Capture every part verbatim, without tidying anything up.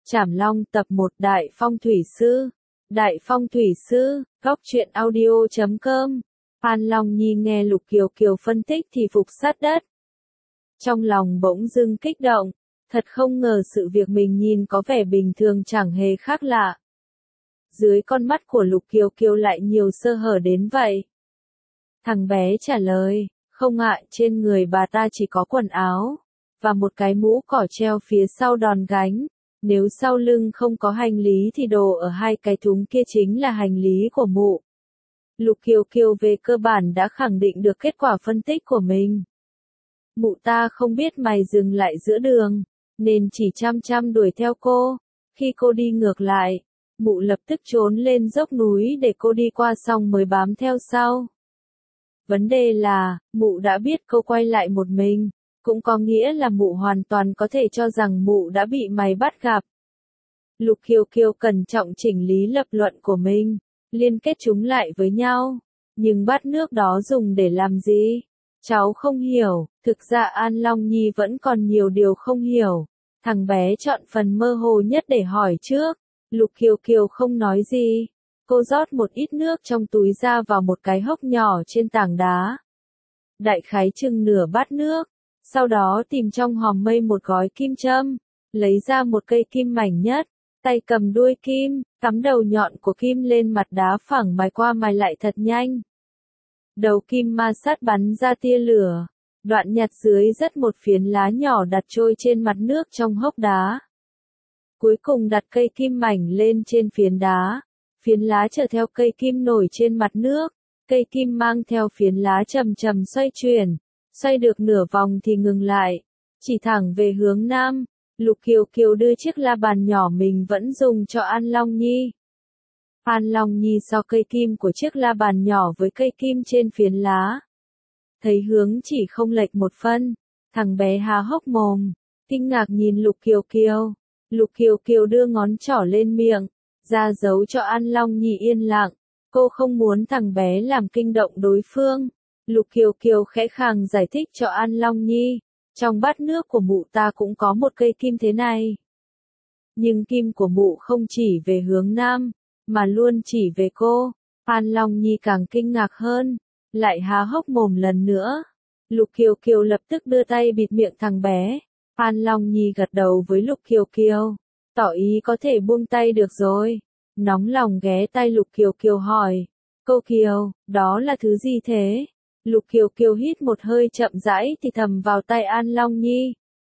Trảm Long tập một Đại Phong Thủy Sư. Đại Phong Thủy Sư, góc truyện audio chấm com. An Long Nhi nghe Lục Kiều Kiều phân tích thì phục sát đất. Trong lòng bỗng dưng kích động, thật không ngờ sự việc mình nhìn có vẻ bình thường chẳng hề khác lạ. Dưới con mắt của Lục Kiều Kiều lại nhiều sơ hở đến vậy. Thằng bé trả lời, không ạ, trên người bà ta chỉ có quần áo, và một cái mũ cỏ treo phía sau đòn gánh. Nếu sau lưng không có hành lý thì đồ ở hai cái thúng kia chính là hành lý của mụ. Lục Kiều Kiều về cơ bản đã khẳng định được kết quả phân tích của mình. Mụ ta không biết mày dừng lại giữa đường, nên chỉ chăm chăm đuổi theo cô. Khi cô đi ngược lại, mụ lập tức trốn lên dốc núi để cô đi qua xong mới bám theo sau. Vấn đề là, mụ đã biết cô quay lại một mình, cũng có nghĩa là mụ hoàn toàn có thể cho rằng mụ đã bị mày bắt gặp. Lục Kiều Kiều cẩn trọng chỉnh lý lập luận của mình, liên kết chúng lại với nhau. Nhưng bát nước đó dùng để làm gì? Cháu không hiểu, thực ra An Long Nhi vẫn còn nhiều điều không hiểu. Thằng bé chọn phần mơ hồ nhất để hỏi trước. Lục Kiều Kiều không nói gì. Cô rót một ít nước trong túi ra vào một cái hốc nhỏ trên tảng đá. Đại khái chừng nửa bát nước. Sau đó tìm trong hòm mây một gói kim châm, lấy ra một cây kim mảnh nhất, tay cầm đuôi kim, cắm đầu nhọn của kim lên mặt đá phẳng mài qua mài lại thật nhanh. Đầu kim ma sát bắn ra tia lửa, đoạn nhặt dưới rất một phiến lá nhỏ đặt trôi trên mặt nước trong hốc đá. Cuối cùng đặt cây kim mảnh lên trên phiến đá, phiến lá chở theo cây kim nổi trên mặt nước, cây kim mang theo phiến lá chậm chậm xoay chuyển. Xoay được nửa vòng thì ngừng lại, chỉ thẳng về hướng nam. Lục Kiều Kiều đưa chiếc la bàn nhỏ mình vẫn dùng cho An Long Nhi. An Long Nhi so cây kim của chiếc la bàn nhỏ với cây kim trên phiến lá. Thấy hướng chỉ không lệch một phân, thằng bé há hốc mồm, kinh ngạc nhìn Lục Kiều Kiều. Lục Kiều Kiều đưa ngón trỏ lên miệng, ra dấu cho An Long Nhi yên lặng. Cô không muốn thằng bé làm kinh động đối phương. Lục Kiều Kiều khẽ khàng giải thích cho An Long Nhi, trong bát nước của mụ ta cũng có một cây kim thế này. Nhưng kim của mụ không chỉ về hướng nam, mà luôn chỉ về cô. An Long Nhi càng kinh ngạc hơn, lại há hốc mồm lần nữa. Lục Kiều Kiều lập tức đưa tay bịt miệng thằng bé. An Long Nhi gật đầu với Lục Kiều Kiều, tỏ ý có thể buông tay được rồi. Nóng lòng ghé tay Lục Kiều Kiều hỏi, cô Kiều, đó là thứ gì thế? Lục Kiều Kiều hít một hơi chậm rãi thì thầm vào tai An Long Nhi.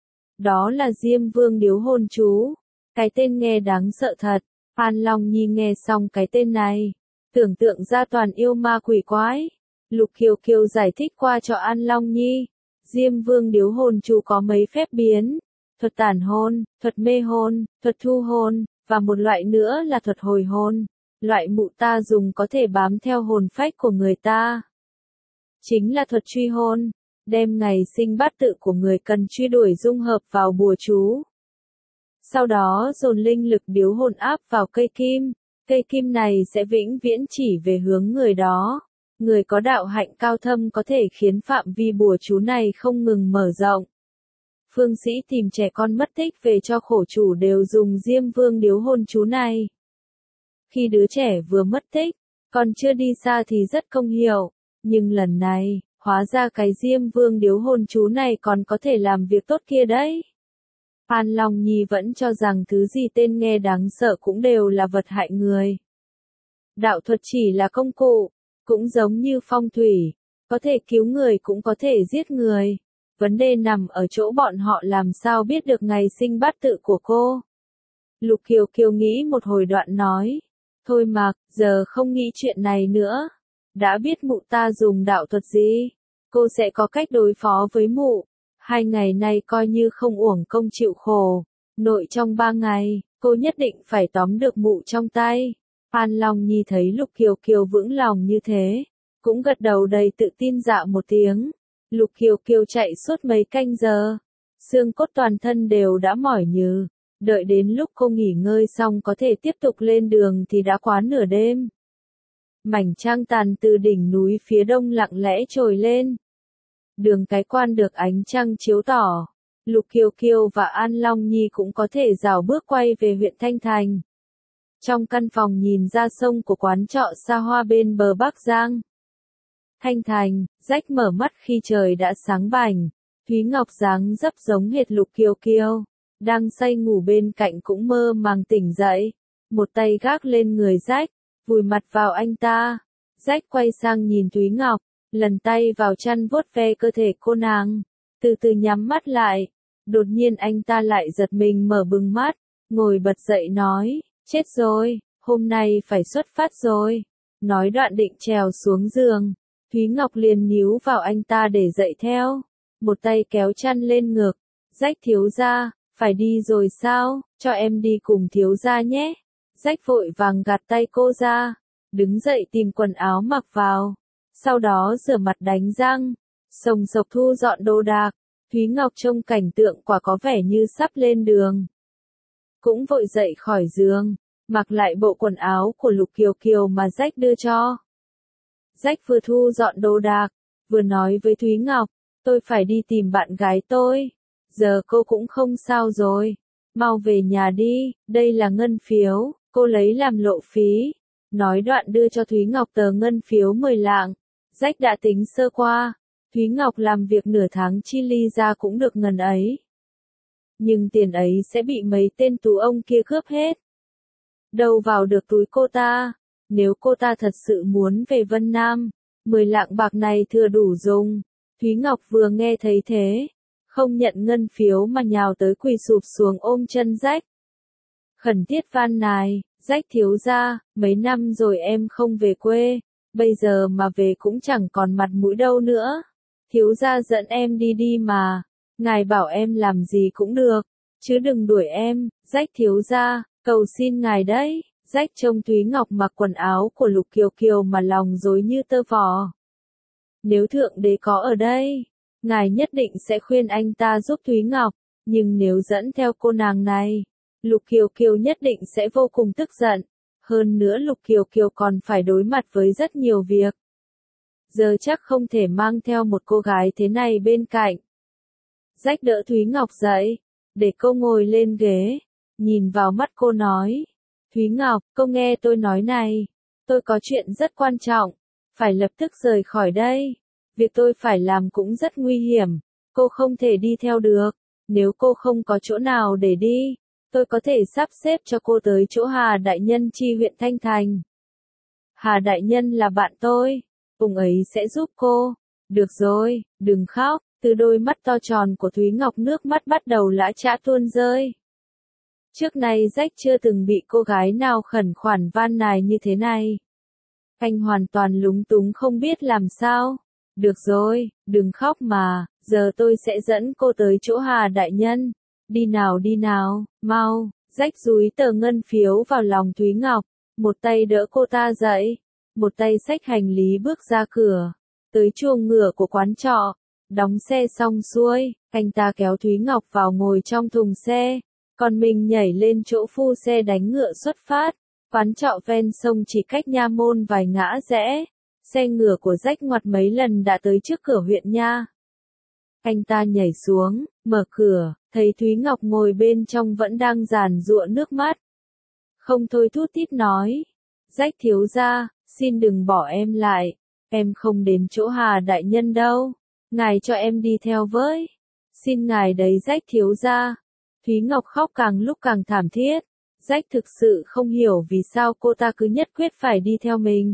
Đó là Diêm Vương điếu hồn chú. Cái tên nghe đáng sợ thật. An Long Nhi nghe xong cái tên này, tưởng tượng ra toàn yêu ma quỷ quái. Lục Kiều Kiều giải thích qua cho An Long Nhi. Diêm Vương điếu hồn chú có mấy phép biến. Thuật tản hồn, thuật mê hồn, thuật thu hồn, và một loại nữa là thuật hồi hồn. Loại mụ ta dùng có thể bám theo hồn phách của người ta. Chính là thuật truy hồn, đem ngày sinh bát tự của người cần truy đuổi dung hợp vào bùa chú. Sau đó dồn linh lực điếu hồn áp vào cây kim, cây kim này sẽ vĩnh viễn chỉ về hướng người đó. Người có đạo hạnh cao thâm có thể khiến phạm vi bùa chú này không ngừng mở rộng. Phương sĩ tìm trẻ con mất tích về cho khổ chủ đều dùng Diêm Vương điếu hồn chú này. Khi đứa trẻ vừa mất tích, còn chưa đi xa thì rất công hiệu. Nhưng lần này, hóa ra cái Diêm Vương điếu hồn chú này còn có thể làm việc tốt kia đấy. An Long Nhi vẫn cho rằng thứ gì tên nghe đáng sợ cũng đều là vật hại người. Đạo thuật chỉ là công cụ, cũng giống như phong thủy, có thể cứu người cũng có thể giết người. Vấn đề nằm ở chỗ bọn họ làm sao biết được ngày sinh bát tự của cô. Lục Kiều Kiều nghĩ một hồi đoạn nói, thôi mà, giờ không nghĩ chuyện này nữa. Đã biết mụ ta dùng đạo thuật gì, cô sẽ có cách đối phó với mụ. Hai ngày nay coi như không uổng công chịu khổ. Nội trong ba ngày, cô nhất định phải tóm được mụ trong tay. An Long Nhi thấy Lục Kiều Kiều vững lòng như thế, cũng gật đầu đầy tự tin dạ một tiếng. Lục Kiều Kiều chạy suốt mấy canh giờ, xương cốt toàn thân đều đã mỏi nhừ. Đợi đến lúc cô nghỉ ngơi xong có thể tiếp tục lên đường thì đã quá nửa đêm. Mảnh trăng tàn từ đỉnh núi phía đông lặng lẽ trồi lên. Đường cái quan được ánh trăng chiếu tỏ, Lục Kiều Kiều và An Long Nhi cũng có thể rảo bước quay về huyện Thanh Thành. Trong căn phòng nhìn ra sông của quán trọ xa hoa bên bờ Bắc Giang. Thanh Thành, Rách mở mắt khi trời đã sáng bảnh. Thúy Ngọc dáng dấp giống hệt Lục Kiều Kiều, đang say ngủ bên cạnh cũng mơ màng tỉnh dậy. Một tay gác lên người Rách, vùi mặt vào anh ta. Rách quay sang nhìn Thúy Ngọc, lần tay vào chăn vuốt ve cơ thể cô nàng, từ từ nhắm mắt lại. Đột nhiên anh ta lại giật mình mở bừng mắt, ngồi bật dậy nói, chết rồi, hôm nay phải xuất phát rồi. Nói đoạn định trèo xuống giường, Thúy Ngọc liền níu vào anh ta để dậy theo, một tay kéo chăn lên ngực. Rách thiếu gia, phải đi rồi sao, cho em đi cùng thiếu gia nhé. Rách vội vàng gạt tay cô ra, đứng dậy tìm quần áo mặc vào, sau đó rửa mặt đánh răng, sồng sộc thu dọn đồ đạc. Thúy Ngọc trông cảnh tượng quả có vẻ như sắp lên đường. Cũng vội dậy khỏi giường, mặc lại bộ quần áo của Lục Kiều Kiều mà Rách đưa cho. Rách vừa thu dọn đồ đạc, vừa nói với Thúy Ngọc, tôi phải đi tìm bạn gái tôi. Giờ cô cũng không sao rồi, mau về nhà đi, đây là ngân phiếu, cô lấy làm lộ phí. Nói đoạn đưa cho Thúy Ngọc tờ ngân phiếu mười lạng. Rách đã tính sơ qua, Thúy Ngọc làm việc nửa tháng chi ly ra cũng được ngần ấy. Nhưng tiền ấy sẽ bị mấy tên tú ông kia cướp hết. Đâu vào được túi cô ta, nếu cô ta thật sự muốn về Vân Nam, mười lạng bạc này thừa đủ dùng. Thúy Ngọc vừa nghe thấy thế, không nhận ngân phiếu mà nhào tới quỳ sụp xuống ôm chân Rách. Khẩn thiết van nài, Rách thiếu gia, mấy năm rồi em không về quê, bây giờ mà về cũng chẳng còn mặt mũi đâu nữa. Thiếu gia dẫn em đi đi mà, ngài bảo em làm gì cũng được, chứ đừng đuổi em. Rách thiếu gia, cầu xin ngài đấy. Rách trông Thúy Ngọc mặc quần áo của Lục Kiều Kiều mà lòng rối như tơ vò. Nếu thượng đế có ở đây, ngài nhất định sẽ khuyên anh ta giúp Thúy Ngọc, nhưng nếu dẫn theo cô nàng này, Lục Kiều Kiều nhất định sẽ vô cùng tức giận. Hơn nữa Lục Kiều Kiều còn phải đối mặt với rất nhiều việc. Giờ chắc không thể mang theo một cô gái thế này bên cạnh. Rách đỡ Thúy Ngọc dậy, để cô ngồi lên ghế, nhìn vào mắt cô nói. Thúy Ngọc, cô nghe tôi nói này, tôi có chuyện rất quan trọng, phải lập tức rời khỏi đây. Việc tôi phải làm cũng rất nguy hiểm, cô không thể đi theo được. Nếu cô không có chỗ nào để đi, tôi có thể sắp xếp cho cô tới chỗ Hà Đại Nhân chi huyện Thanh Thành. Hà Đại Nhân là bạn tôi, ông ấy sẽ giúp cô. Được rồi, đừng khóc. Từ đôi mắt to tròn của Thúy Ngọc nước mắt bắt đầu lã chã tuôn rơi. Trước nay Rách chưa từng bị cô gái nào khẩn khoản van nài như thế này. Anh hoàn toàn lúng túng không biết làm sao. Được rồi, đừng khóc mà, giờ tôi sẽ dẫn cô tới chỗ Hà Đại Nhân. Đi nào đi nào, mau. Rách dúi tờ ngân phiếu vào lòng Thúy Ngọc, một tay đỡ cô ta dậy, một tay xách hành lý bước ra cửa, tới chuồng ngựa của quán trọ. Đóng xe xong xuôi, anh ta kéo Thúy Ngọc vào ngồi trong thùng xe, còn mình nhảy lên chỗ phu xe đánh ngựa xuất phát. Quán trọ ven sông chỉ cách nha môn vài ngã rẽ, xe ngựa của Rách ngoặt mấy lần đã tới trước cửa huyện nha. Anh ta nhảy xuống, mở cửa, thấy Thúy Ngọc ngồi bên trong vẫn đang giàn giụa nước mắt. Không thôi thút thít nói, Rách thiếu gia, xin đừng bỏ em lại, em không đến chỗ Hà Đại Nhân đâu. Ngài cho em đi theo với. Xin ngài đấy Rách thiếu gia. Thúy Ngọc khóc càng lúc càng thảm thiết. Rách thực sự không hiểu vì sao cô ta cứ nhất quyết phải đi theo mình.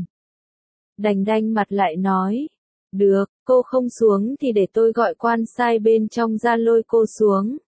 Đành đanh mặt lại nói. Được, cô không xuống thì để tôi gọi quan sai bên trong ra lôi cô xuống.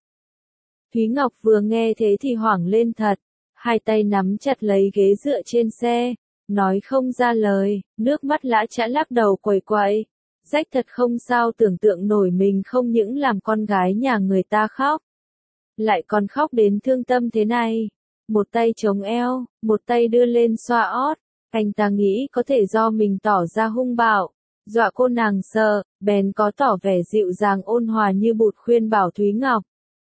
Thúy Ngọc vừa nghe thế thì hoảng lên thật. Hai tay nắm chặt lấy ghế dựa trên xe. Nói không ra lời, nước mắt lã chã lắc đầu quẩy quậy. Rách thật không sao tưởng tượng nổi mình không những làm con gái nhà người ta khóc, lại còn khóc đến thương tâm thế này. Một tay chống eo, một tay đưa lên xoa ót. Anh ta nghĩ có thể do mình tỏ ra hung bạo, dọa cô nàng sợ, bèn có tỏ vẻ dịu dàng ôn hòa như bụt khuyên bảo Thúy Ngọc.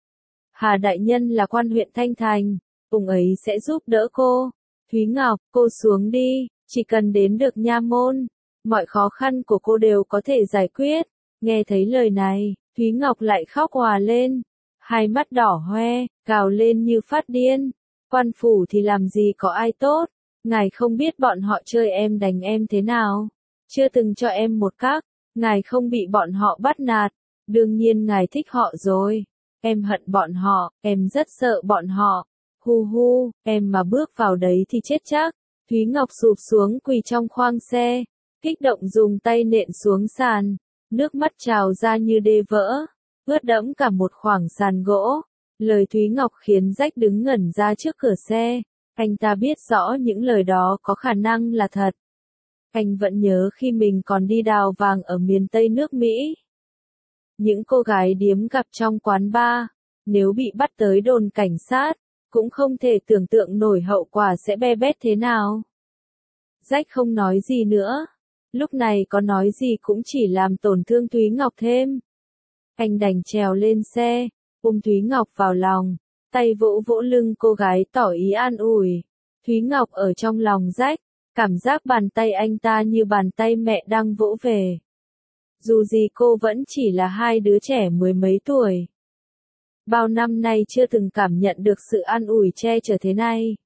Hà Đại Nhân là quan huyện Thanh Thành, ông ấy sẽ giúp đỡ cô. Thúy Ngọc, cô xuống đi, chỉ cần đến được nha môn, mọi khó khăn của cô đều có thể giải quyết. Nghe thấy lời này, Thúy Ngọc lại khóc òa lên. hai mắt đỏ hoe, gào lên như phát điên. Quan phủ thì làm gì có ai tốt, ngài không biết bọn họ chơi em đánh em thế nào. Chưa từng cho em một các, ngài không bị bọn họ bắt nạt, đương nhiên ngài thích họ rồi. Em hận bọn họ, em rất sợ bọn họ. Hu hu, em mà bước vào đấy thì chết chắc. Thúy Ngọc sụp xuống quỳ trong khoang xe, kích động dùng tay nện xuống sàn, nước mắt trào ra như đê vỡ, ướt đẫm cả một khoảng sàn gỗ. Lời Thúy Ngọc khiến Rách đứng ngẩn ra trước cửa xe, anh ta biết rõ những lời đó có khả năng là thật. Anh vẫn nhớ khi mình còn đi đào vàng ở miền Tây nước Mỹ. Những cô gái điếm gặp trong quán bar, nếu bị bắt tới đồn cảnh sát, cũng không thể tưởng tượng nổi hậu quả sẽ be bét thế nào. Rách không nói gì nữa, lúc này có nói gì cũng chỉ làm tổn thương Thúy Ngọc thêm. Anh đành trèo lên xe, ôm Thúy Ngọc vào lòng, tay vỗ vỗ lưng cô gái tỏ ý an ủi. Thúy Ngọc ở trong lòng Rách, cảm giác bàn tay anh ta như bàn tay mẹ đang vỗ về. Dù gì cô vẫn chỉ là hai đứa trẻ mười mấy tuổi. Bao năm nay chưa từng cảm nhận được sự an ủi che chở thế này.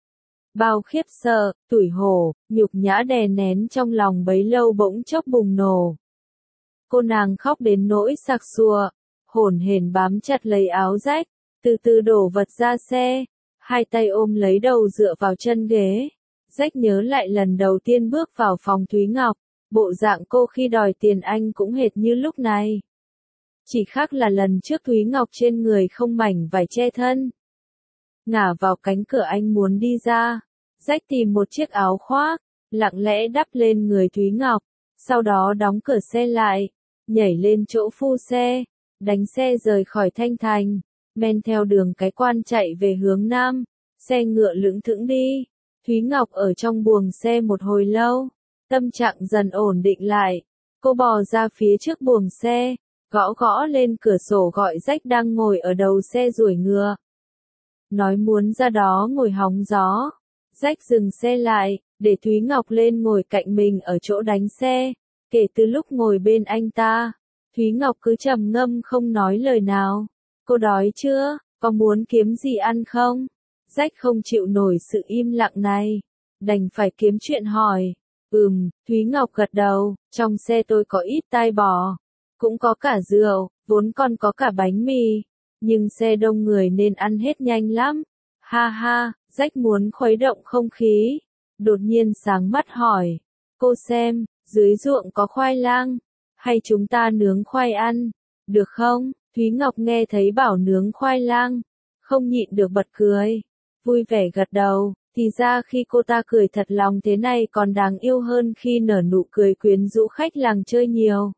Bao khiếp sợ, tủi hổ, nhục nhã đè nén trong lòng bấy lâu bỗng chốc bùng nổ. Cô nàng khóc đến nỗi sặc sụa, hổn hển bám chặt lấy áo Rách, từ từ đổ vật ra xe, hai tay ôm lấy đầu dựa vào chân ghế. Rách nhớ lại lần đầu tiên bước vào phòng Thúy Ngọc, bộ dạng cô khi đòi tiền anh cũng hệt như lúc này. Chỉ khác là lần trước Thúy Ngọc trên người không mảnh vải che thân. Ngả vào cánh cửa anh muốn đi ra, Rách tìm một chiếc áo khoác, lặng lẽ đắp lên người Thúy Ngọc, sau đó đóng cửa xe lại, nhảy lên chỗ phu xe, đánh xe rời khỏi Thanh Thành, men theo đường cái quan chạy về hướng Nam, xe ngựa lững thững đi. Thúy Ngọc ở trong buồng xe một hồi lâu, tâm trạng dần ổn định lại, cô bò ra phía trước buồng xe, gõ gõ lên cửa sổ gọi Rách đang ngồi ở đầu xe duỗi ngựa. Nói muốn ra đó ngồi hóng gió. Rách dừng xe lại, để Thúy Ngọc lên ngồi cạnh mình ở chỗ đánh xe. Kể từ lúc ngồi bên anh ta, Thúy Ngọc cứ trầm ngâm không nói lời nào. Cô đói chưa? Có muốn kiếm gì ăn không? Rách không chịu nổi sự im lặng này, đành phải kiếm chuyện hỏi. Ừm, Thúy Ngọc gật đầu, trong xe tôi có ít tai bò, cũng có cả rượu, vốn còn có cả bánh mì, nhưng xe đông người nên ăn hết nhanh lắm. Ha ha, Rách muốn khuấy động không khí, đột nhiên sáng mắt hỏi. Cô xem, dưới ruộng có khoai lang, hay chúng ta nướng khoai ăn, được không? Thúy Ngọc nghe thấy bảo nướng khoai lang, không nhịn được bật cười, vui vẻ gật đầu. Thì ra khi cô ta cười thật lòng thế này còn đáng yêu hơn khi nở nụ cười quyến rũ khách làng chơi nhiều.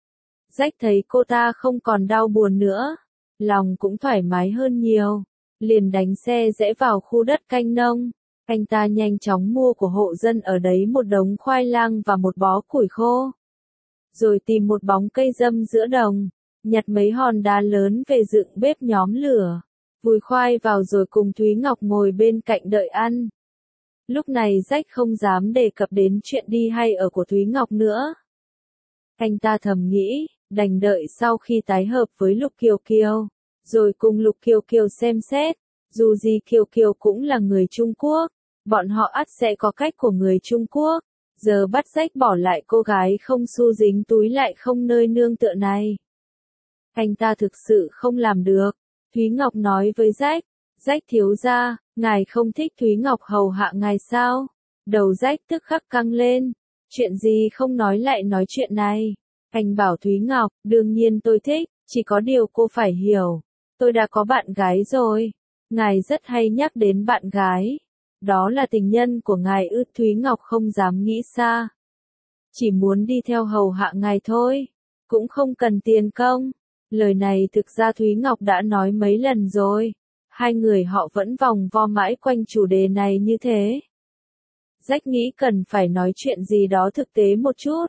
Rách thấy cô ta không còn đau buồn nữa, lòng cũng thoải mái hơn nhiều, liền đánh xe rẽ vào khu đất canh nông. Anh ta nhanh chóng mua của hộ dân ở đấy một đống khoai lang và một bó củi khô. Rồi tìm một bóng cây râm giữa đồng, nhặt mấy hòn đá lớn về dựng bếp nhóm lửa, vùi khoai vào rồi cùng Thúy Ngọc ngồi bên cạnh đợi ăn. Lúc này Rách không dám đề cập đến chuyện đi hay ở của Thúy Ngọc nữa. Anh ta thầm nghĩ, đành đợi sau khi tái hợp với Lục Kiều Kiều, rồi cùng Lục Kiều Kiều xem xét, dù gì Kiều Kiều cũng là người Trung Quốc, bọn họ ắt sẽ có cách của người Trung Quốc, giờ bắt Rách bỏ lại cô gái không xu dính túi lại không nơi nương tựa này. Anh ta thực sự không làm được. Thúy Ngọc nói với Rách, Rách thiếu gia, ngài không thích Thúy Ngọc hầu hạ ngài sao? Đầu Rách tức khắc căng lên, chuyện gì không nói lại nói chuyện này. Anh bảo Thúy Ngọc, đương nhiên tôi thích, chỉ có điều cô phải hiểu, tôi đã có bạn gái rồi. Ngài rất hay nhắc đến bạn gái, đó là tình nhân của ngài ư? Thúy Ngọc không dám nghĩ xa, chỉ muốn đi theo hầu hạ ngài thôi, cũng không cần tiền công. Lời này thực ra Thúy Ngọc đã nói mấy lần rồi, hai người họ vẫn vòng vo mãi quanh chủ đề này như thế. Rách nghĩ cần phải nói chuyện gì đó thực tế một chút.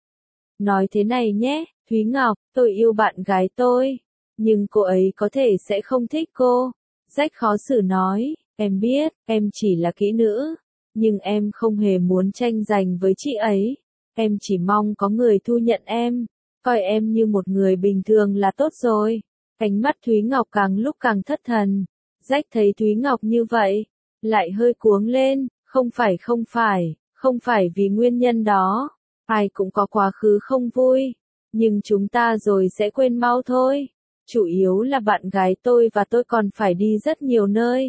Nói thế này nhé, Thúy Ngọc, tôi yêu bạn gái tôi, nhưng cô ấy có thể sẽ không thích cô. Rách khó xử nói, em biết, em chỉ là kỹ nữ, nhưng em không hề muốn tranh giành với chị ấy, em chỉ mong có người thu nhận em, coi em như một người bình thường là tốt rồi. Ánh mắt Thúy Ngọc càng lúc càng thất thần. Rách thấy Thúy Ngọc như vậy, lại hơi cuống lên, không phải không phải, không phải vì nguyên nhân đó, ai cũng có quá khứ không vui, nhưng chúng ta rồi sẽ quên mau thôi. Chủ yếu là bạn gái tôi và tôi còn phải đi rất nhiều nơi.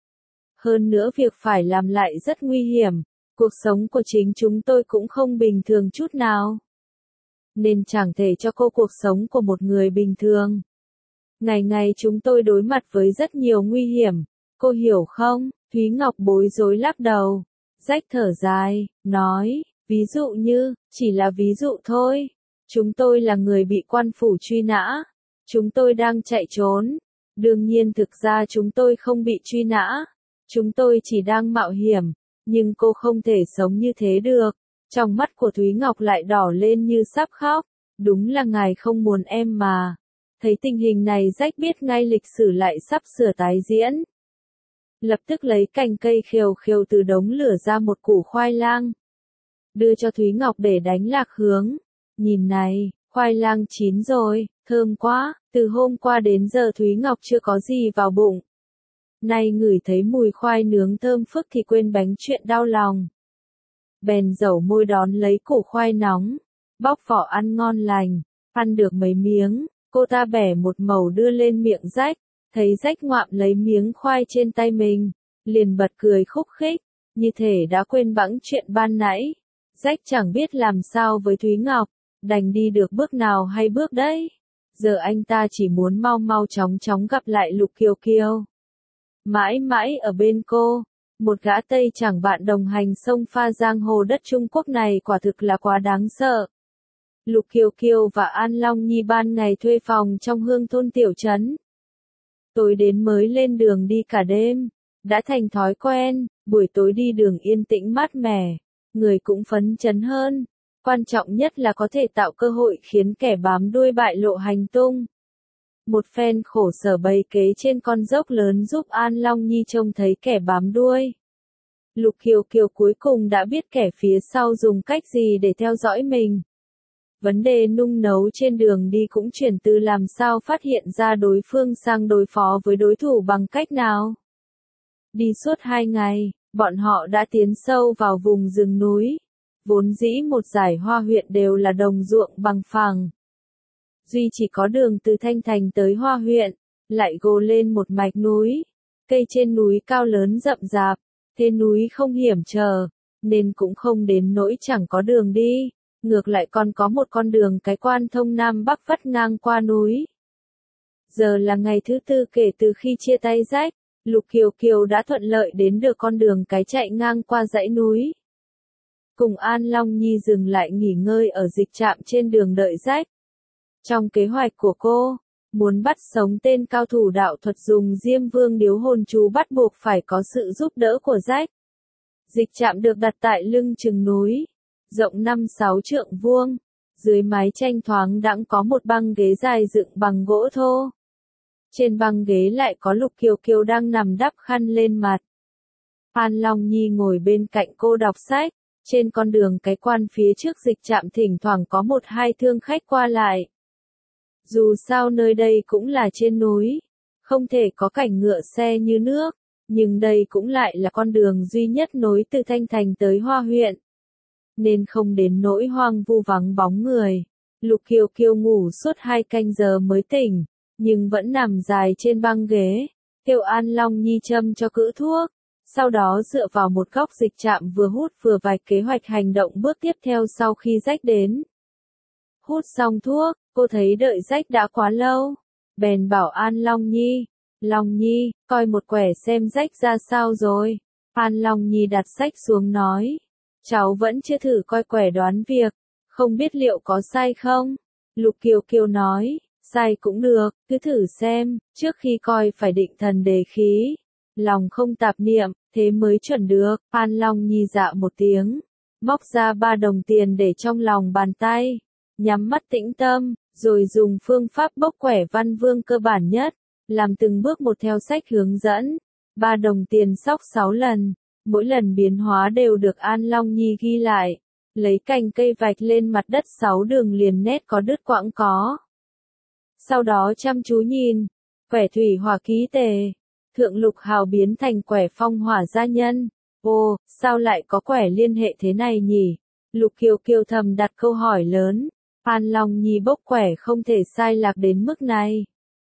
Hơn nữa việc phải làm lại rất nguy hiểm, cuộc sống của chính chúng tôi cũng không bình thường chút nào. Nên chẳng thể cho cô cuộc sống của một người bình thường. Ngày ngày chúng tôi đối mặt với rất nhiều nguy hiểm, cô hiểu không? Thúy Ngọc bối rối lắc đầu, rách thở dài, nói, ví dụ như, chỉ là ví dụ thôi. Chúng tôi là người bị quan phủ truy nã. Chúng tôi đang chạy trốn. Đương nhiên thực ra chúng tôi không bị truy nã. Chúng tôi chỉ đang mạo hiểm, nhưng cô không thể sống như thế được. Trong mắt của Thúy Ngọc lại đỏ lên như sắp khóc. Đúng là ngài không muốn em mà. Thấy tình hình này rách biết ngay lịch sử lại sắp sửa tái diễn. Lập tức lấy cành cây khều khều từ đống lửa ra một củ khoai lang. Đưa cho Thúy Ngọc để đánh lạc hướng. Nhìn này, khoai lang chín rồi, thơm quá, từ hôm qua đến giờ Thúy Ngọc chưa có gì vào bụng. Nay ngửi thấy mùi khoai nướng thơm phức thì quên bánh chuyện đau lòng. Bèn dẩu môi đón lấy củ khoai nóng, bóc vỏ ăn ngon lành, ăn được mấy miếng, cô ta bẻ một mẩu đưa lên miệng rách, thấy rách ngoạm lấy miếng khoai trên tay mình, liền bật cười khúc khích, như thể đã quên bẵng chuyện ban nãy. Rách chẳng biết làm sao với Thúy Ngọc, đành đi được bước nào hay bước đấy. Giờ anh ta chỉ muốn mau mau chóng chóng gặp lại Lục Kiều Kiều. Mãi mãi ở bên cô, một gã Tây chẳng bạn đồng hành sông pha giang hồ đất Trung Quốc này quả thực là quá đáng sợ. Lục Kiều Kiều và An Long Nhi ban ngày thuê phòng trong hương thôn tiểu trấn. Tối đến mới lên đường đi cả đêm, đã thành thói quen, buổi tối đi đường yên tĩnh mát mẻ, người cũng phấn chấn hơn. Quan trọng nhất là có thể tạo cơ hội khiến kẻ bám đuôi bại lộ hành tung. Một phen khổ sở bày kế trên con dốc lớn giúp An Long Nhi trông thấy kẻ bám đuôi. Lục Kiều Kiều cuối cùng đã biết kẻ phía sau dùng cách gì để theo dõi mình. Vấn đề nung nấu trên đường đi cũng chuyển từ làm sao phát hiện ra đối phương sang đối phó với đối thủ bằng cách nào. Đi suốt hai ngày, bọn họ đã tiến sâu vào vùng rừng núi. Vốn dĩ một dải Hoa huyện đều là đồng ruộng bằng phẳng. Duy chỉ có đường từ Thanh Thành tới Hoa huyện, lại gồ lên một mạch núi. Cây trên núi cao lớn rậm rạp, thế núi không hiểm trở, nên cũng không đến nỗi chẳng có đường đi. Ngược lại còn có một con đường cái quan thông Nam Bắc vắt ngang qua núi. Giờ là ngày thứ tư kể từ khi chia tay rách, Lục Kiều Kiều đã thuận lợi đến được con đường cái chạy ngang qua dãy núi. Cùng An Long Nhi dừng lại nghỉ ngơi ở dịch trạm trên đường đợi rách. Trong kế hoạch của cô, muốn bắt sống tên cao thủ đạo thuật dùng Diêm Vương điếu hồn chú bắt buộc phải có sự giúp đỡ của rách. Dịch trạm được đặt tại lưng chừng núi, rộng năm sáu trượng vuông, dưới mái tranh thoáng đãng có một băng ghế dài dựng bằng gỗ thô. Trên băng ghế lại có Lục Kiều Kiều đang nằm đắp khăn lên mặt. An Long Nhi ngồi bên cạnh cô đọc sách. Trên con đường cái quan phía trước dịch trạm thỉnh thoảng có một hai thương khách qua lại. Dù sao nơi đây cũng là trên núi, không thể có cảnh ngựa xe như nước, nhưng đây cũng lại là con đường duy nhất nối từ Thanh Thành tới Hoa huyện. Nên không đến nỗi hoang vu vắng bóng người. Lục Kiều Kiều ngủ suốt hai canh giờ mới tỉnh, nhưng vẫn nằm dài trên băng ghế, kêu An Long Nhi châm cho cữ thuốc. Sau đó dựa vào một góc dịch trạm vừa hút vừa vạch kế hoạch hành động bước tiếp theo sau khi rách đến. Hút xong thuốc, cô thấy đợi rách đã quá lâu. Bèn bảo An Long Nhi, Long Nhi, coi một quẻ xem rách ra sao rồi. An Long Nhi đặt sách xuống nói, cháu vẫn chưa thử coi quẻ đoán việc, không biết liệu có sai không? Lục Kiều Kiều nói, sai cũng được, cứ thử xem, trước khi coi phải định thần đề khí. Lòng không tạp niệm, thế mới chuẩn được. An Long Nhi dạ một tiếng, móc ra ba đồng tiền để trong lòng bàn tay, nhắm mắt tĩnh tâm, rồi dùng phương pháp bốc quẻ văn vương cơ bản nhất, làm từng bước một theo sách hướng dẫn. Ba đồng tiền sóc sáu lần, mỗi lần biến hóa đều được An Long Nhi ghi lại, lấy cành cây vạch lên mặt đất sáu đường liền nét có đứt quãng có. sau đó chăm chú nhìn, quẻ thủy hỏa ký tề, thượng lục hào biến thành quẻ phong hỏa gia nhân. Ô, sao lại có quẻ liên hệ thế này nhỉ? Lục Kiều Kiều thầm đặt câu hỏi lớn. An Long Nhi bốc quẻ không thể sai lạc đến mức này.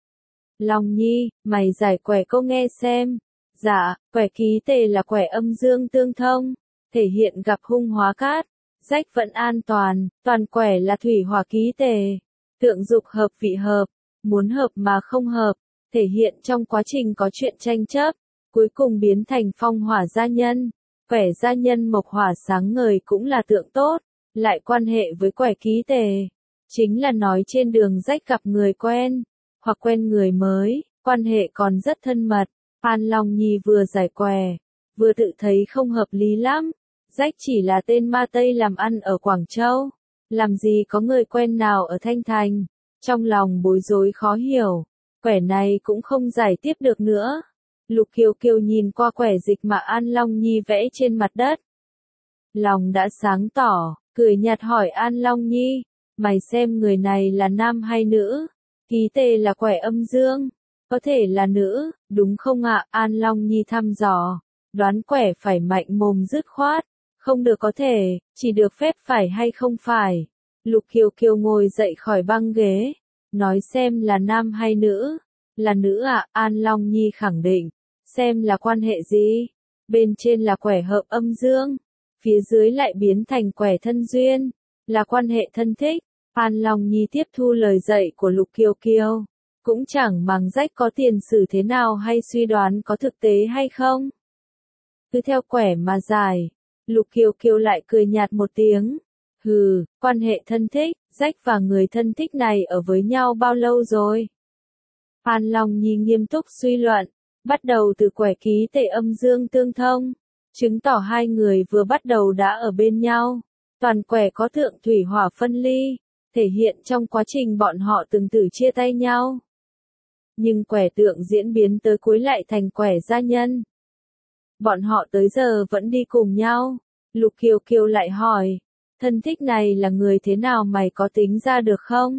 Long Nhi, mày giải quẻ câu nghe xem. Dạ, quẻ ký tề là quẻ âm dương tương thông, thể hiện gặp hung hóa cát, rách vẫn an toàn, toàn quẻ là thủy hỏa ký tề. Tượng dục hợp vị hợp, muốn hợp mà không hợp, thể hiện trong quá trình có chuyện tranh chấp, cuối cùng biến thành phong hỏa gia nhân. Quẻ gia nhân mộc hỏa sáng ngời cũng là tượng tốt, lại quan hệ với quẻ ký tề. Chính là nói trên đường rách gặp người quen, hoặc quen người mới, quan hệ còn rất thân mật. An Long Nhi vừa giải quẻ, vừa tự thấy không hợp lý lắm. Rách chỉ là tên ma Tây làm ăn ở Quảng Châu, làm gì có người quen nào ở Thanh Thành. Trong lòng bối rối khó hiểu, quẻ này cũng không giải tiếp được nữa. Lục Kiều Kiều nhìn qua quẻ dịch mà An Long Nhi vẽ trên mặt đất. Lòng đã sáng tỏ, cười nhạt hỏi An Long Nhi, mày xem người này là nam hay nữ? Ký tề là quẻ âm dương, có thể là nữ, đúng không ạ? An Long Nhi thăm dò, đoán quẻ phải mạnh mồm dứt khoát, không được có thể, chỉ được phép phải hay không phải. Lục Kiều Kiều ngồi dậy khỏi băng ghế, nói xem là nam hay nữ. Là nữ ạ, à? An Long Nhi khẳng định. Xem là quan hệ gì? Bên trên là quẻ hợp âm dương, phía dưới lại biến thành quẻ thân duyên, là quan hệ thân thích. An Long Nhi tiếp thu lời dạy của Lục Kiều Kiều, cũng chẳng màng rách có tiền sử thế nào hay suy đoán có thực tế hay không. Cứ theo quẻ mà giải. Lục Kiều Kiều lại cười nhạt một tiếng. Hừ, quan hệ thân thích, rách và người thân thích này ở với nhau bao lâu rồi? An Long Nhi nghiêm túc suy luận, bắt đầu từ quẻ ký tề âm dương tương thông, chứng tỏ hai người vừa bắt đầu đã ở bên nhau. Toàn quẻ có thượng thủy hỏa phân ly, thể hiện trong quá trình bọn họ từng tử chia tay nhau. Nhưng quẻ tượng diễn biến tới cuối lại thành quẻ gia nhân. Bọn họ tới giờ vẫn đi cùng nhau. Lục Kiều Kiều lại hỏi, thân thích này là người thế nào mày có tính ra được không?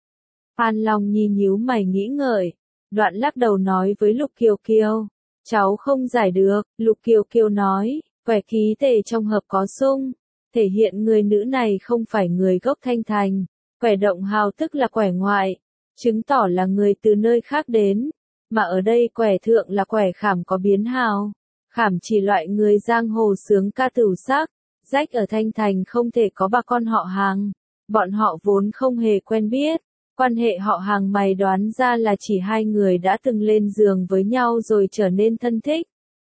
An Long Nhi nhíu mày nghĩ ngợi, đoạn lắc đầu nói với Lục Kiều Kiều, cháu không giải được. Lục Kiều Kiều nói, quẻ ký tề trong hợp có xung, thể hiện người nữ này không phải người gốc Thanh Thành, quẻ động hào tức là quẻ ngoại, chứng tỏ là người từ nơi khác đến, mà ở đây quẻ thượng là quẻ khảm có biến hào. Khảm chỉ loại người giang hồ sướng ca tửu sắc, rách ở Thanh Thành không thể có bà con họ hàng, bọn họ vốn không hề quen biết, quan hệ họ hàng mày đoán ra là chỉ hai người đã từng lên giường với nhau rồi trở nên thân thích.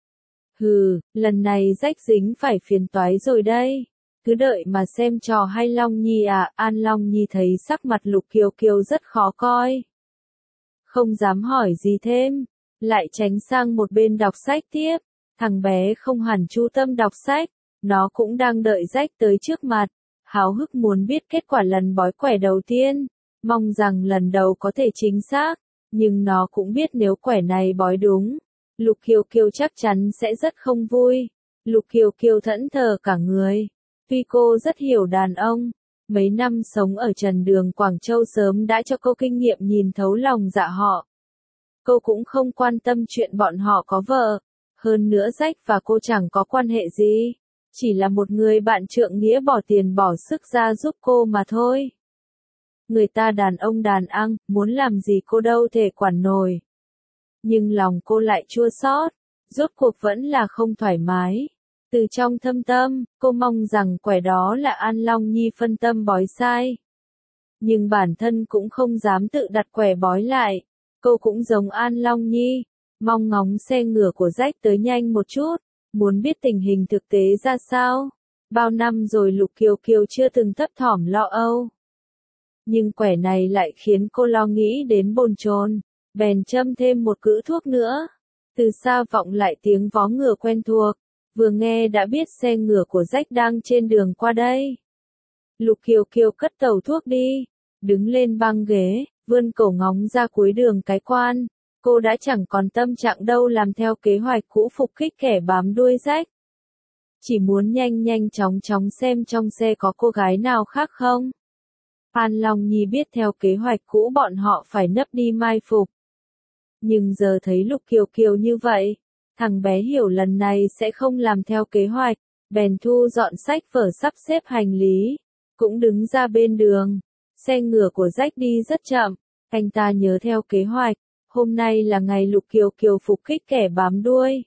Hừ, lần này rách dính phải phiền toái rồi đây, cứ đợi mà xem trò hay Long Nhi à. An Long Nhi thấy sắc mặt Lục Kiều Kiều rất khó coi, không dám hỏi gì thêm, lại tránh sang một bên đọc sách tiếp. Thằng bé không hẳn chú tâm đọc sách, nó cũng đang đợi rách tới trước mặt, háo hức muốn biết kết quả lần bói quẻ đầu tiên, mong rằng lần đầu có thể chính xác, nhưng nó cũng biết nếu quẻ này bói đúng, Lục Kiều Kiều chắc chắn sẽ rất không vui. Lục Kiều Kiều thẫn thờ cả người, tuy cô rất hiểu đàn ông, mấy năm sống ở trần đường Quảng Châu sớm đã cho cô kinh nghiệm nhìn thấu lòng dạ họ. Cô cũng không quan tâm chuyện bọn họ có vợ. Hơn nữa rách và cô chẳng có quan hệ gì, chỉ là một người bạn trượng nghĩa bỏ tiền bỏ sức ra giúp cô mà thôi. Người ta đàn ông đàn ăn, muốn làm gì cô đâu thể quản nổi. Nhưng lòng cô lại chua xót, rốt cuộc vẫn là không thoải mái. Từ trong thâm tâm, cô mong rằng quẻ đó là An Long Nhi phân tâm bói sai. Nhưng bản thân cũng không dám tự đặt quẻ bói lại, cô cũng giống An Long Nhi. Mong ngóng xe ngựa của rách tới nhanh một chút, muốn biết tình hình thực tế ra sao. Bao năm rồi Lục Kiều Kiều chưa từng thấp thỏm lo âu. Nhưng quẻ này lại khiến cô lo nghĩ đến bồn chồn, bèn châm thêm một cữ thuốc nữa. Từ xa vọng lại tiếng vó ngựa quen thuộc, vừa nghe đã biết xe ngựa của rách đang trên đường qua đây. Lục Kiều Kiều cất tẩu thuốc đi, đứng lên băng ghế, vươn cổ ngóng ra cuối đường cái quan. Cô đã chẳng còn tâm trạng đâu làm theo kế hoạch cũ phục kích kẻ bám đuôi rách. Chỉ muốn nhanh nhanh chóng chóng xem trong xe có cô gái nào khác không. An Long Nhi biết theo kế hoạch cũ bọn họ phải nấp đi mai phục. Nhưng giờ thấy Lục Kiều Kiều như vậy, thằng bé hiểu lần này sẽ không làm theo kế hoạch, bèn thu dọn sách vở sắp xếp hành lý, cũng đứng ra bên đường. Xe ngựa của Rách đi rất chậm, anh ta nhớ theo kế hoạch, hôm nay là ngày Lục Kiều Kiều phục kích kẻ bám đuôi.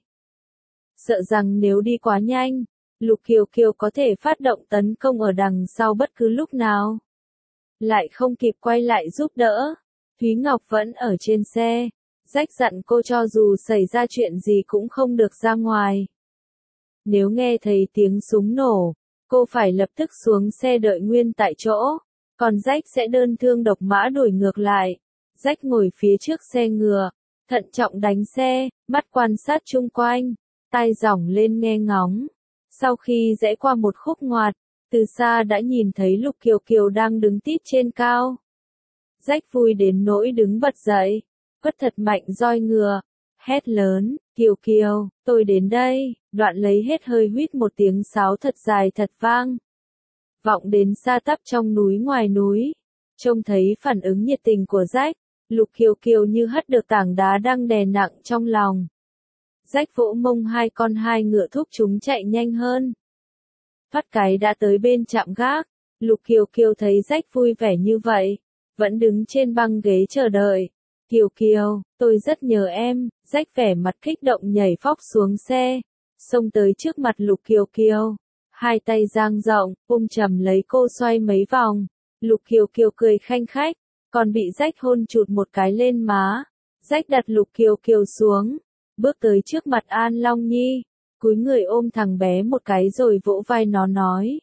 Sợ rằng nếu đi quá nhanh, Lục Kiều Kiều có thể phát động tấn công ở đằng sau bất cứ lúc nào. Lại không kịp quay lại giúp đỡ, Thúy Ngọc vẫn ở trên xe. Rách dặn cô cho dù xảy ra chuyện gì cũng không được ra ngoài. Nếu nghe thấy tiếng súng nổ, cô phải lập tức xuống xe đợi nguyên tại chỗ, còn Rách sẽ đơn thương độc mã đuổi ngược lại. Rách ngồi phía trước xe ngựa, thận trọng đánh xe, mắt quan sát chung quanh, tai dỏng lên nghe ngóng. Sau khi rẽ qua một khúc ngoặt, từ xa đã nhìn thấy Lục Kiều Kiều đang đứng tít trên cao. Rách vui đến nỗi đứng bật dậy, quất thật mạnh roi ngựa, hét lớn, Kiều Kiều, tôi đến đây, đoạn lấy hết hơi huýt một tiếng sáo thật dài thật vang. Vọng đến xa tắp trong núi ngoài núi, trông thấy phản ứng nhiệt tình của Rách, Lục Kiều Kiều như hất được tảng đá đang đè nặng trong lòng. Rách vỗ mông hai con hai ngựa thúc chúng chạy nhanh hơn. Thoát cái đã tới bên trạm gác, Lục Kiều Kiều thấy Rách vui vẻ như vậy, vẫn đứng trên băng ghế chờ đợi. Kiều Kiều, tôi rất nhớ em. Rách vẻ mặt kích động nhảy phóc xuống xe, xông tới trước mặt Lục Kiều Kiều. Hai tay dang rộng, ôm chầm lấy cô xoay mấy vòng. Lục Kiều Kiều cười khanh khách, còn bị Rách hôn chụt một cái lên má. Rách đặt Lục Kiều Kiều xuống, bước tới trước mặt An Long Nhi, cúi người ôm thằng bé một cái rồi vỗ vai nó nói.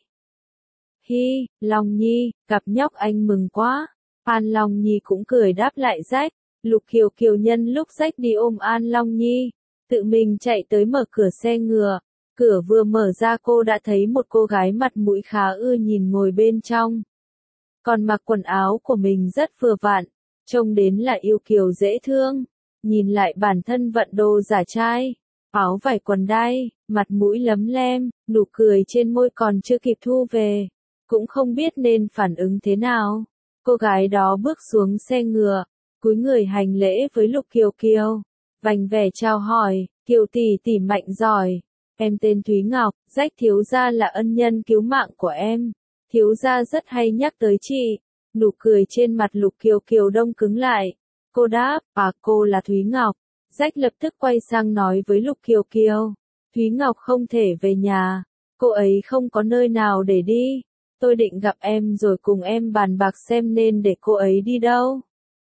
Hi, Long Nhi, gặp nhóc anh mừng quá. An Long Nhi cũng cười đáp lại Rách. Lục Kiều Kiều nhân lúc Rách đi ôm An Long Nhi, tự mình chạy tới mở cửa xe ngựa. Cửa vừa mở ra cô đã thấy một cô gái mặt mũi khá ưa nhìn ngồi bên trong. Còn mặc quần áo của mình rất vừa vặn, trông đến là yêu kiều dễ thương. Nhìn lại bản thân vận đồ giả trai, áo vải quần đai, mặt mũi lấm lem, nụ cười trên môi còn chưa kịp thu về, cũng không biết nên phản ứng thế nào. Cô gái đó bước xuống xe ngựa, cúi người hành lễ với Lục Kiều Kiều, vành vẻ chào hỏi, Kiều tỷ tỷ mạnh giỏi, em tên Thúy Ngọc, Rách thiếu gia là ân nhân cứu mạng của em, thiếu gia rất hay nhắc tới chị. Nụ cười trên mặt Lục Kiều Kiều đông cứng lại, cô đáp, à cô là Thúy Ngọc. Rách lập tức quay sang nói với Lục Kiều Kiều, Thúy Ngọc không thể về nhà, cô ấy không có nơi nào để đi, tôi định gặp em rồi cùng em bàn bạc xem nên để cô ấy đi đâu.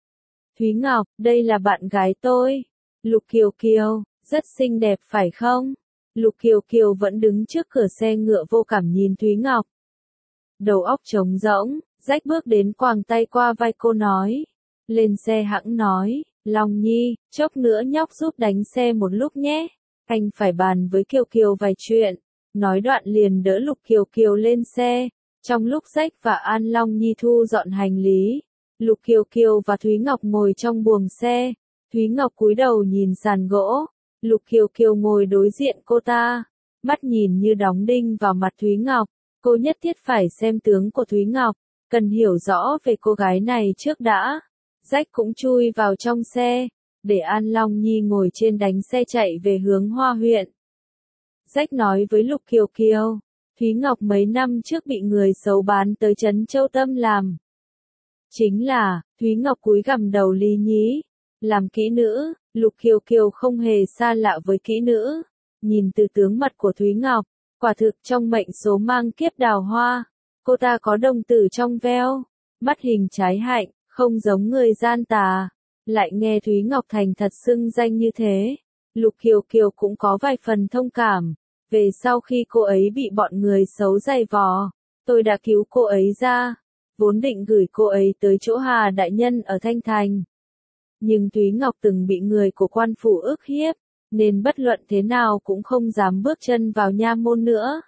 Thúy Ngọc, đây là bạn gái tôi. Lục Kiều Kiều, rất xinh đẹp phải không? Lục Kiều Kiều vẫn đứng trước cửa xe ngựa vô cảm nhìn Thúy Ngọc. Đầu óc trống rỗng, Rách bước đến quàng tay qua vai cô nói. Lên xe hẵng nói, Long Nhi, chốc nữa nhóc giúp đánh xe một lúc nhé. Anh phải bàn với Kiều Kiều vài chuyện. Nói đoạn liền đỡ Lục Kiều Kiều lên xe. Trong lúc Rách và An Long Nhi thu dọn hành lý, Lục Kiều Kiều và Thúy Ngọc ngồi trong buồng xe. Thúy Ngọc cúi đầu nhìn sàn gỗ. Lục Kiều Kiều ngồi đối diện cô ta, mắt nhìn như đóng đinh vào mặt Thúy Ngọc. Cô nhất thiết phải xem tướng của Thúy Ngọc, cần hiểu rõ về cô gái này trước đã. Rách cũng chui vào trong xe, để An Long Nhi ngồi trên đánh xe chạy về hướng Hoa huyện. Rách nói với Lục Kiều Kiều, Thúy Ngọc mấy năm trước bị người xấu bán tới trấn Châu Tâm làm. Chính là, Thúy Ngọc cúi gằm đầu lý nhí, làm kỹ nữ. Lục Kiều Kiều không hề xa lạ với kỹ nữ. Nhìn từ tướng mặt của Thúy Ngọc, quả thực trong mệnh số mang kiếp đào hoa. Cô ta có đồng tử trong veo, mắt hình trái hạnh, không giống người gian tà. Lại nghe Thúy Ngọc thành thật xưng danh như thế, Lục Kiều Kiều cũng có vài phần thông cảm. Về sau khi cô ấy bị bọn người xấu giày vò, tôi đã cứu cô ấy ra, vốn định gửi cô ấy tới chỗ Hà đại nhân ở Thanh Thành. Nhưng Thúy Ngọc từng bị người của quan phủ ức hiếp, nên bất luận thế nào cũng không dám bước chân vào nha môn nữa.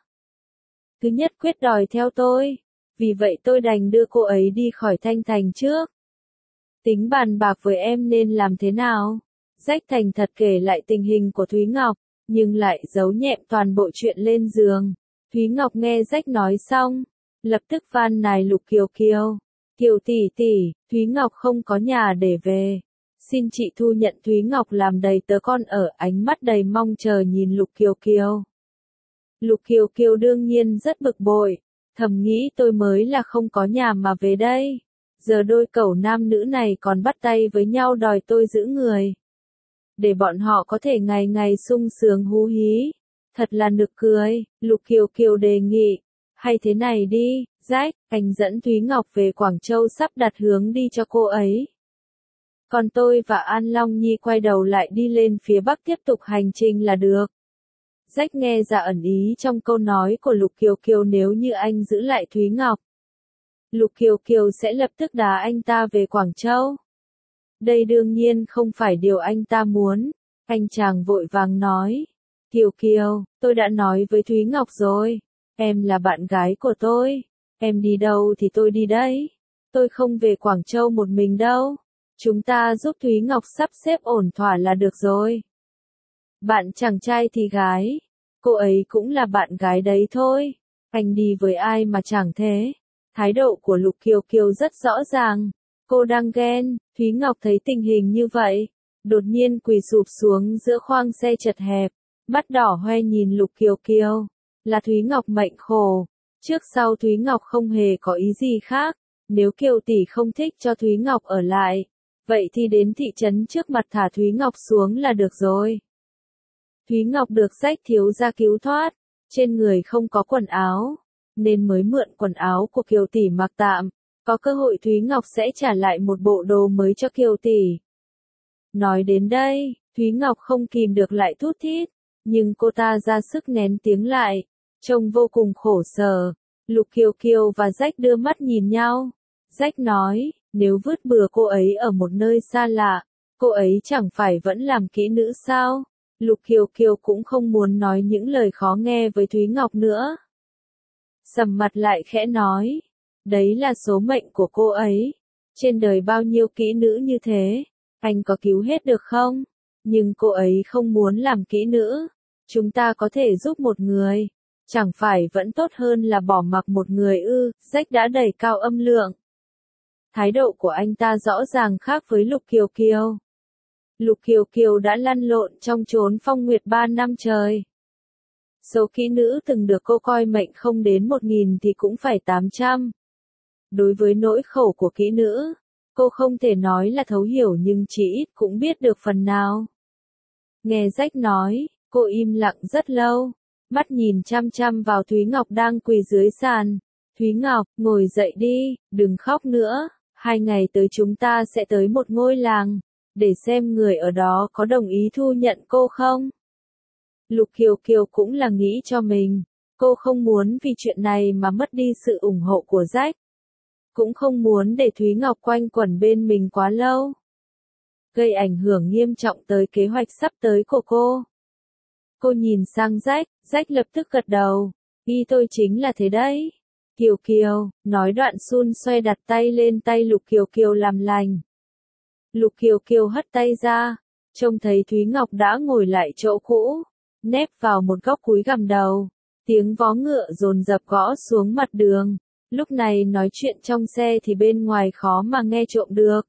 Thứ nhất quyết đòi theo tôi, vì vậy tôi đành đưa cô ấy đi khỏi Thanh Thành trước. Tính bàn bạc với em nên làm thế nào? Rách thành thật kể lại tình hình của Thúy Ngọc, nhưng lại giấu nhẹm toàn bộ chuyện lên giường. Thúy Ngọc nghe Rách nói xong, lập tức van nài Lục Kiều Kiều. Kiều tỷ tỷ, Thúy Ngọc không có nhà để về. Xin chị thu nhận Thúy Ngọc làm đầy tớ con ở, ánh mắt đầy mong chờ nhìn Lục Kiều Kiều. Lục Kiều Kiều đương nhiên rất bực bội, thầm nghĩ tôi mới là không có nhà mà về đây. Giờ đôi cẩu nam nữ này còn bắt tay với nhau đòi tôi giữ người. Để bọn họ có thể ngày ngày sung sướng hú hí. Thật là nực cười, Lục Kiều Kiều đề nghị. Hay thế này đi, Jack, anh dẫn Thúy Ngọc về Quảng Châu sắp đặt hướng đi cho cô ấy. Còn tôi và An Long Nhi quay đầu lại đi lên phía Bắc tiếp tục hành trình là được. Jack nghe ra ẩn ý trong câu nói của Lục Kiều Kiều, nếu như anh giữ lại Thúy Ngọc, Lục Kiều Kiều sẽ lập tức đá anh ta về Quảng Châu. Đây đương nhiên không phải điều anh ta muốn. Anh chàng vội vàng nói. Kiều Kiều, tôi đã nói với Thúy Ngọc rồi. Em là bạn gái của tôi. Em đi đâu thì tôi đi đấy. Tôi không về Quảng Châu một mình đâu. Chúng ta giúp Thúy Ngọc sắp xếp ổn thỏa là được rồi. Bạn chàng trai thì gái. Cô ấy cũng là bạn gái đấy thôi. Anh đi với ai mà chẳng thế. Thái độ của Lục Kiều Kiều rất rõ ràng. Cô đang ghen. Thúy Ngọc thấy tình hình như vậy, đột nhiên quỳ sụp xuống giữa khoang xe chật hẹp, mắt đỏ hoe nhìn Lục Kiều Kiều. Là Thúy Ngọc mệnh khổ. Trước sau Thúy Ngọc không hề có ý gì khác. Nếu Kiều tỷ không thích cho Thúy Ngọc ở lại, vậy thì đến thị trấn trước mặt thả Thúy Ngọc xuống là được rồi. Thúy Ngọc được Jack thiếu gia cứu thoát, trên người không có quần áo, nên mới mượn quần áo của Kiều tỷ mặc tạm. Có cơ hội Thúy Ngọc sẽ trả lại một bộ đồ mới cho Kiều tỷ. Nói đến đây, Thúy Ngọc không kìm được lại thút thít, nhưng cô ta ra sức nén tiếng lại, trông vô cùng khổ sở. Lục Kiều Kiều và Jack đưa mắt nhìn nhau. Jack nói, nếu vứt bừa cô ấy ở một nơi xa lạ, cô ấy chẳng phải vẫn làm kỹ nữ sao? Lục Kiều Kiều cũng không muốn nói những lời khó nghe với Thúy Ngọc nữa. Sầm mặt lại khẽ nói, đấy là số mệnh của cô ấy. Trên đời bao nhiêu kỹ nữ như thế, anh có cứu hết được không? Nhưng cô ấy không muốn làm kỹ nữ. Chúng ta có thể giúp một người, chẳng phải vẫn tốt hơn là bỏ mặc một người ư? Jack đã đẩy cao âm lượng. Thái độ của anh ta rõ ràng khác với Lục Kiều Kiều. Lục Kiều Kiều đã lăn lộn trong chốn phong nguyệt ba năm trời. Số kỹ nữ từng được cô coi mệnh không đến một nghìn thì cũng phải tám trăm. Đối với nỗi khổ của kỹ nữ, cô không thể nói là thấu hiểu nhưng chỉ ít cũng biết được phần nào. Nghe Jack nói, cô im lặng rất lâu, mắt nhìn chăm chăm vào Thúy Ngọc đang quỳ dưới sàn. Thúy Ngọc, ngồi dậy đi, đừng khóc nữa. Hai ngày tới chúng ta sẽ tới một ngôi làng, để xem người ở đó có đồng ý thu nhận cô không. Lục Kiều Kiều cũng là nghĩ cho mình, cô không muốn vì chuyện này mà mất đi sự ủng hộ của Jack. Cũng không muốn để Thúy Ngọc quanh quẩn bên mình quá lâu, gây ảnh hưởng nghiêm trọng tới kế hoạch sắp tới của cô. Cô nhìn sang Jack, Jack lập tức gật đầu, ý tôi chính là thế đấy. Kiều Kiều, nói đoạn xun xoay đặt tay lên tay Lục Kiều Kiều làm lành. Lục Kiều Kiều hất tay ra, trông thấy Thúy Ngọc đã ngồi lại chỗ cũ, nép vào một góc cúi gằm đầu, tiếng vó ngựa dồn dập gõ xuống mặt đường. Lúc này nói chuyện trong xe thì bên ngoài khó mà nghe trộm được.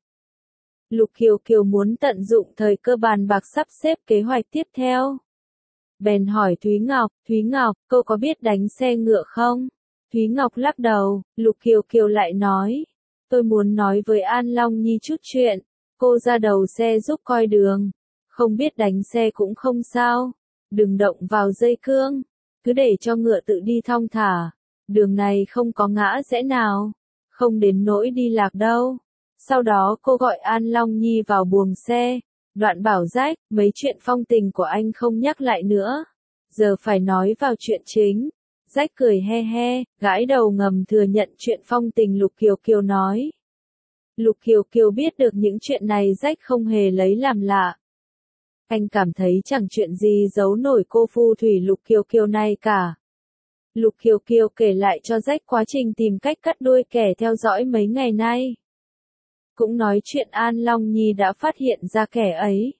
Lục Kiều Kiều muốn tận dụng thời cơ bàn bạc sắp xếp kế hoạch tiếp theo. Bèn hỏi Thúy Ngọc, Thúy Ngọc, cô có biết đánh xe ngựa không? Thúy Ngọc lắc đầu. Lục Kiều Kiều lại nói, tôi muốn nói với An Long Nhi chút chuyện. Cô ra đầu xe giúp coi đường. Không biết đánh xe cũng không sao. Đừng động vào dây cương. Cứ để cho ngựa tự đi thong thả. Đường này không có ngã rẽ nào. Không đến nỗi đi lạc đâu. Sau đó cô gọi An Long Nhi vào buồng xe. Đoạn bảo Jack, mấy chuyện phong tình của anh không nhắc lại nữa. Giờ phải nói vào chuyện chính. Jack cười he he, gãi đầu ngầm thừa nhận chuyện phong tình Lục Kiều Kiều nói. Lục Kiều Kiều biết được những chuyện này Jack không hề lấy làm lạ. Anh cảm thấy chẳng chuyện gì giấu nổi cô phù thủy Lục Kiều Kiều này cả. Lục Kiều Kiều kể lại cho Jack quá trình tìm cách cắt đuôi kẻ theo dõi mấy ngày nay. Cũng nói chuyện An Long Nhi đã phát hiện ra kẻ ấy.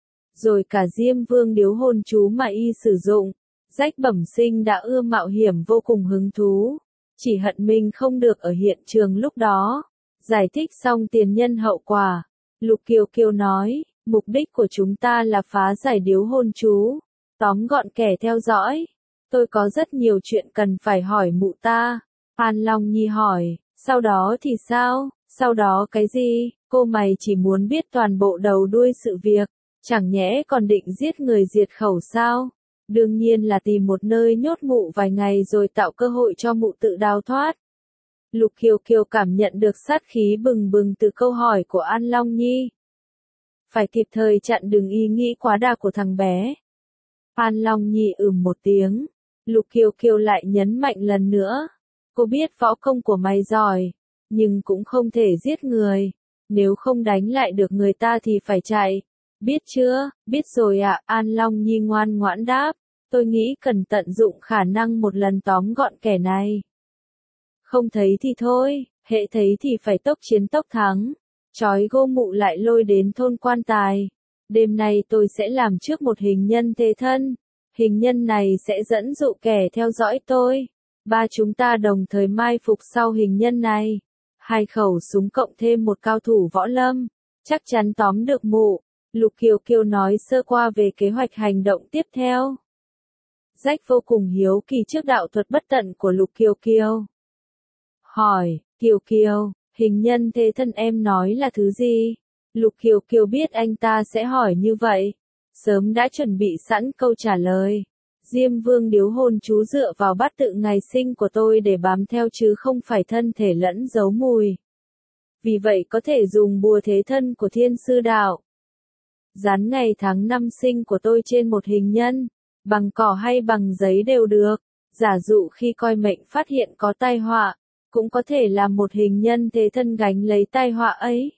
Rồi cả Diêm Vương điếu hồn chú mà y sử dụng. Jack bẩm sinh đã ưa mạo hiểm vô cùng hứng thú. Chỉ hận mình không được ở hiện trường lúc đó. Giải thích xong tiền nhân hậu quả, Lục Kiều Kiều nói, mục đích của chúng ta là phá giải điếu hôn chú, tóm gọn kẻ theo dõi. Tôi có rất nhiều chuyện cần phải hỏi mụ ta. An Long Nhi hỏi, sau đó thì sao? Sau đó cái gì? Cô mày chỉ muốn biết toàn bộ đầu đuôi sự việc, chẳng nhẽ còn định giết người diệt khẩu sao? Đương nhiên là tìm một nơi nhốt mụ vài ngày rồi tạo cơ hội cho mụ tự đào thoát. Lục Kiều Kiều cảm nhận được sát khí bừng bừng từ câu hỏi của An Long Nhi. Phải kịp thời chặn đường ý nghĩ quá đà của thằng bé. An Long Nhi ừm một tiếng. Lục Kiều Kiều lại nhấn mạnh lần nữa. Cô biết võ công của mày giỏi, nhưng cũng không thể giết người. Nếu không đánh lại được người ta thì phải chạy. Biết chưa? Biết rồi ạ. An Long Nhi ngoan ngoãn đáp. Tôi nghĩ cần tận dụng khả năng một lần tóm gọn kẻ này. Không thấy thì thôi, hệ thấy thì phải tốc chiến tốc thắng. Chói gô mụ lại lôi đến thôn Quan Tài. Đêm nay tôi sẽ làm trước một hình nhân thế thân. Hình nhân này sẽ dẫn dụ kẻ theo dõi tôi. Ba chúng ta đồng thời mai phục sau hình nhân này. Hai khẩu súng cộng thêm một cao thủ võ lâm. Chắc chắn tóm được mụ. Lục Kiều Kiều nói sơ qua về kế hoạch hành động tiếp theo. Rách vô cùng hiếu kỳ trước đạo thuật bất tận của Lục Kiều Kiều. Hỏi, Kiều Kiều, hình nhân thế thân em nói là thứ gì? Lục Kiều Kiều biết anh ta sẽ hỏi như vậy. Sớm đã chuẩn bị sẵn câu trả lời. Diêm Vương điếu hôn chú dựa vào bát tự ngày sinh của tôi để bám theo chứ không phải thân thể lẫn giấu mùi. Vì vậy có thể dùng bùa thế thân của thiên sư đạo. Dán ngày tháng năm sinh của tôi trên một hình nhân, bằng cỏ hay bằng giấy đều được. Giả dụ khi coi mệnh phát hiện có tai họa, cũng có thể làm một hình nhân thế thân gánh lấy tai họa ấy.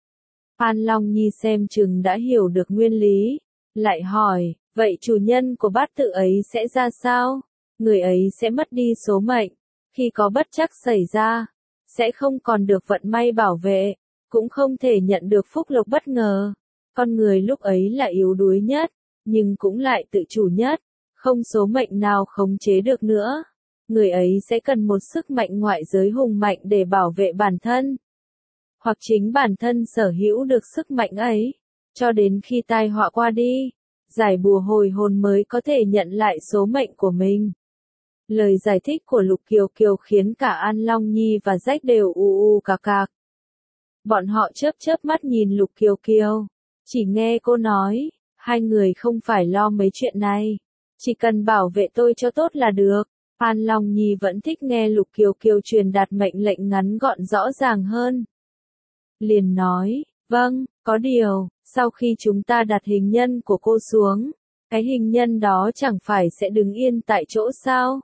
An Long Nhi xem chừng đã hiểu được nguyên lý, lại hỏi, vậy chủ nhân của bát tự ấy sẽ ra sao? Người ấy sẽ mất đi số mệnh, khi có bất trắc xảy ra, sẽ không còn được vận may bảo vệ, cũng không thể nhận được phúc lộc bất ngờ. Con người lúc ấy là yếu đuối nhất, nhưng cũng lại tự chủ nhất, không số mệnh nào khống chế được nữa. Người ấy sẽ cần một sức mạnh ngoại giới hùng mạnh để bảo vệ bản thân. Hoặc chính bản thân sở hữu được sức mạnh ấy, cho đến khi tai họa qua đi, giải bùa hồi hồn mới có thể nhận lại số mệnh của mình. Lời giải thích của Lục Kiều Kiều khiến cả An Long Nhi và Rách đều u u cạc cạc. Bọn họ chớp chớp mắt nhìn Lục Kiều Kiều, chỉ nghe cô nói, hai người không phải lo mấy chuyện này, chỉ cần bảo vệ tôi cho tốt là được. An Long Nhi vẫn thích nghe Lục Kiều Kiều truyền đạt mệnh lệnh ngắn gọn rõ ràng hơn. Liền nói, vâng, có điều, sau khi chúng ta đặt hình nhân của cô xuống, cái hình nhân đó chẳng phải sẽ đứng yên tại chỗ sao?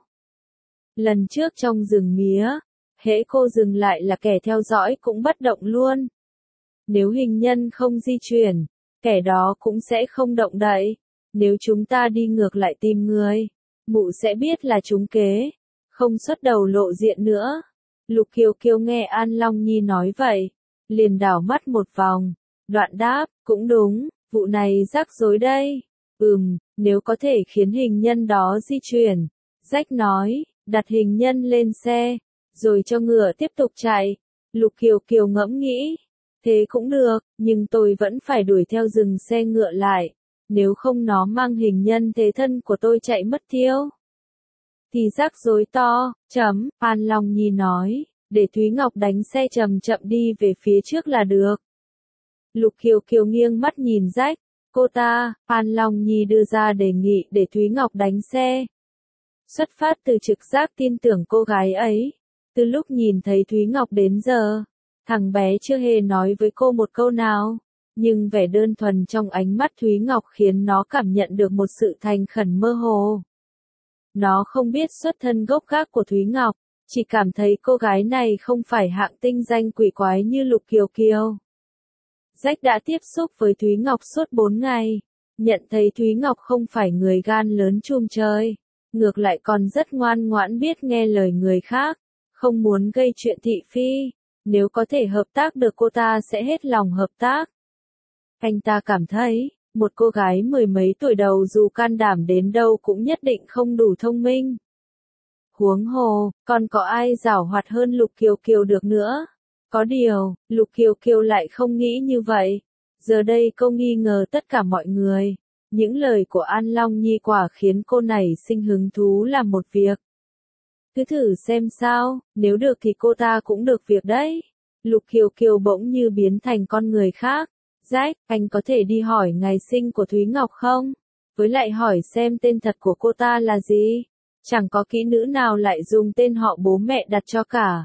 Lần trước trong rừng mía, hễ cô dừng lại là kẻ theo dõi cũng bất động luôn. Nếu hình nhân không di chuyển, kẻ đó cũng sẽ không động đậy. Nếu chúng ta đi ngược lại tìm người, mụ sẽ biết là chúng kế, không xuất đầu lộ diện nữa. Lục Kiều Kiều nghe An Long Nhi nói vậy, liền đảo mắt một vòng, đoạn đáp, cũng đúng, vụ này rắc rối đây. Ừm, nếu có thể khiến hình nhân đó di chuyển. Rách nói, đặt hình nhân lên xe, rồi cho ngựa tiếp tục chạy. Lục Kiều Kiều ngẫm nghĩ, thế cũng được, nhưng tôi vẫn phải đuổi theo dừng xe ngựa lại. Nếu không nó mang hình nhân thế thân của tôi chạy mất tiêu, thì rắc rối to. Chấm, An Long Nhi nói, để Thúy Ngọc đánh xe chậm chậm đi về phía trước là được. Lục Kiều Kiều nghiêng mắt nhìn Rách, cô ta, An Long Nhi đưa ra đề nghị để Thúy Ngọc đánh xe. Xuất phát từ trực giác tin tưởng cô gái ấy, từ lúc nhìn thấy Thúy Ngọc đến giờ, thằng bé chưa hề nói với cô một câu nào. Nhưng vẻ đơn thuần trong ánh mắt Thúy Ngọc khiến nó cảm nhận được một sự thành khẩn mơ hồ. Nó không biết xuất thân gốc gác của Thúy Ngọc, chỉ cảm thấy cô gái này không phải hạng tinh danh quỷ quái như Lục Kiều Kiều. Rách đã tiếp xúc với Thúy Ngọc suốt bốn ngày, nhận thấy Thúy Ngọc không phải người gan lớn chum chơi, ngược lại còn rất ngoan ngoãn biết nghe lời người khác, không muốn gây chuyện thị phi. Nếu có thể hợp tác được cô ta sẽ hết lòng hợp tác. Anh ta cảm thấy, một cô gái mười mấy tuổi đầu dù can đảm đến đâu cũng nhất định không đủ thông minh. Huống hồ, còn có ai giảo hoạt hơn Lục Kiều Kiều được nữa. Có điều, Lục Kiều Kiều lại không nghĩ như vậy. Giờ đây cô nghi ngờ tất cả mọi người. Những lời của An Long Nhi quả khiến cô nảy sinh hứng thú làm một việc. Cứ thử xem sao, nếu được thì cô ta cũng được việc đấy. Lục Kiều Kiều bỗng như biến thành con người khác. Jack, anh có thể đi hỏi ngày sinh của Thúy Ngọc không? Với lại hỏi xem tên thật của cô ta là gì? Chẳng có kỹ nữ nào lại dùng tên họ bố mẹ đặt cho cả.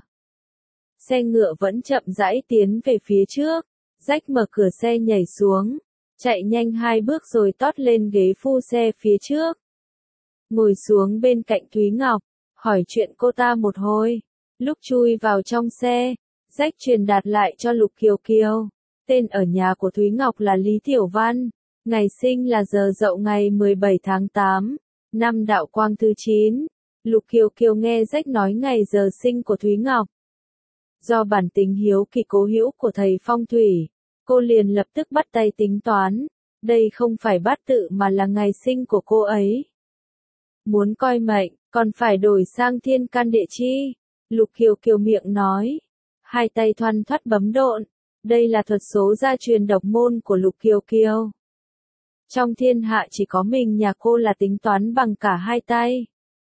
Xe ngựa vẫn chậm rãi tiến về phía trước. Jack mở cửa xe nhảy xuống. Chạy nhanh hai bước rồi tót lên ghế phu xe phía trước. Ngồi xuống bên cạnh Thúy Ngọc. Hỏi chuyện cô ta một hồi. Lúc chui vào trong xe, Jack truyền đạt lại cho Lục Kiều Kiều. Tên ở nhà của Thúy Ngọc là Lý Tiểu Văn. Ngày sinh là giờ dậu ngày mười bảy tháng tám, năm Đạo Quang thứ chín. Lục Kiều Kiều nghe Jack nói ngày giờ sinh của Thúy Ngọc. Do bản tính hiếu kỳ cố hữu của thầy phong thủy, cô liền lập tức bắt tay tính toán. Đây không phải bát tự mà là ngày sinh của cô ấy. Muốn coi mệnh, còn phải đổi sang thiên can địa chi. Lục Kiều Kiều miệng nói. Hai tay thoăn thoắt bấm độn. Đây là thuật số gia truyền độc môn của Lục Kiều Kiều. Trong thiên hạ chỉ có mình nhà cô là tính toán bằng cả hai tay.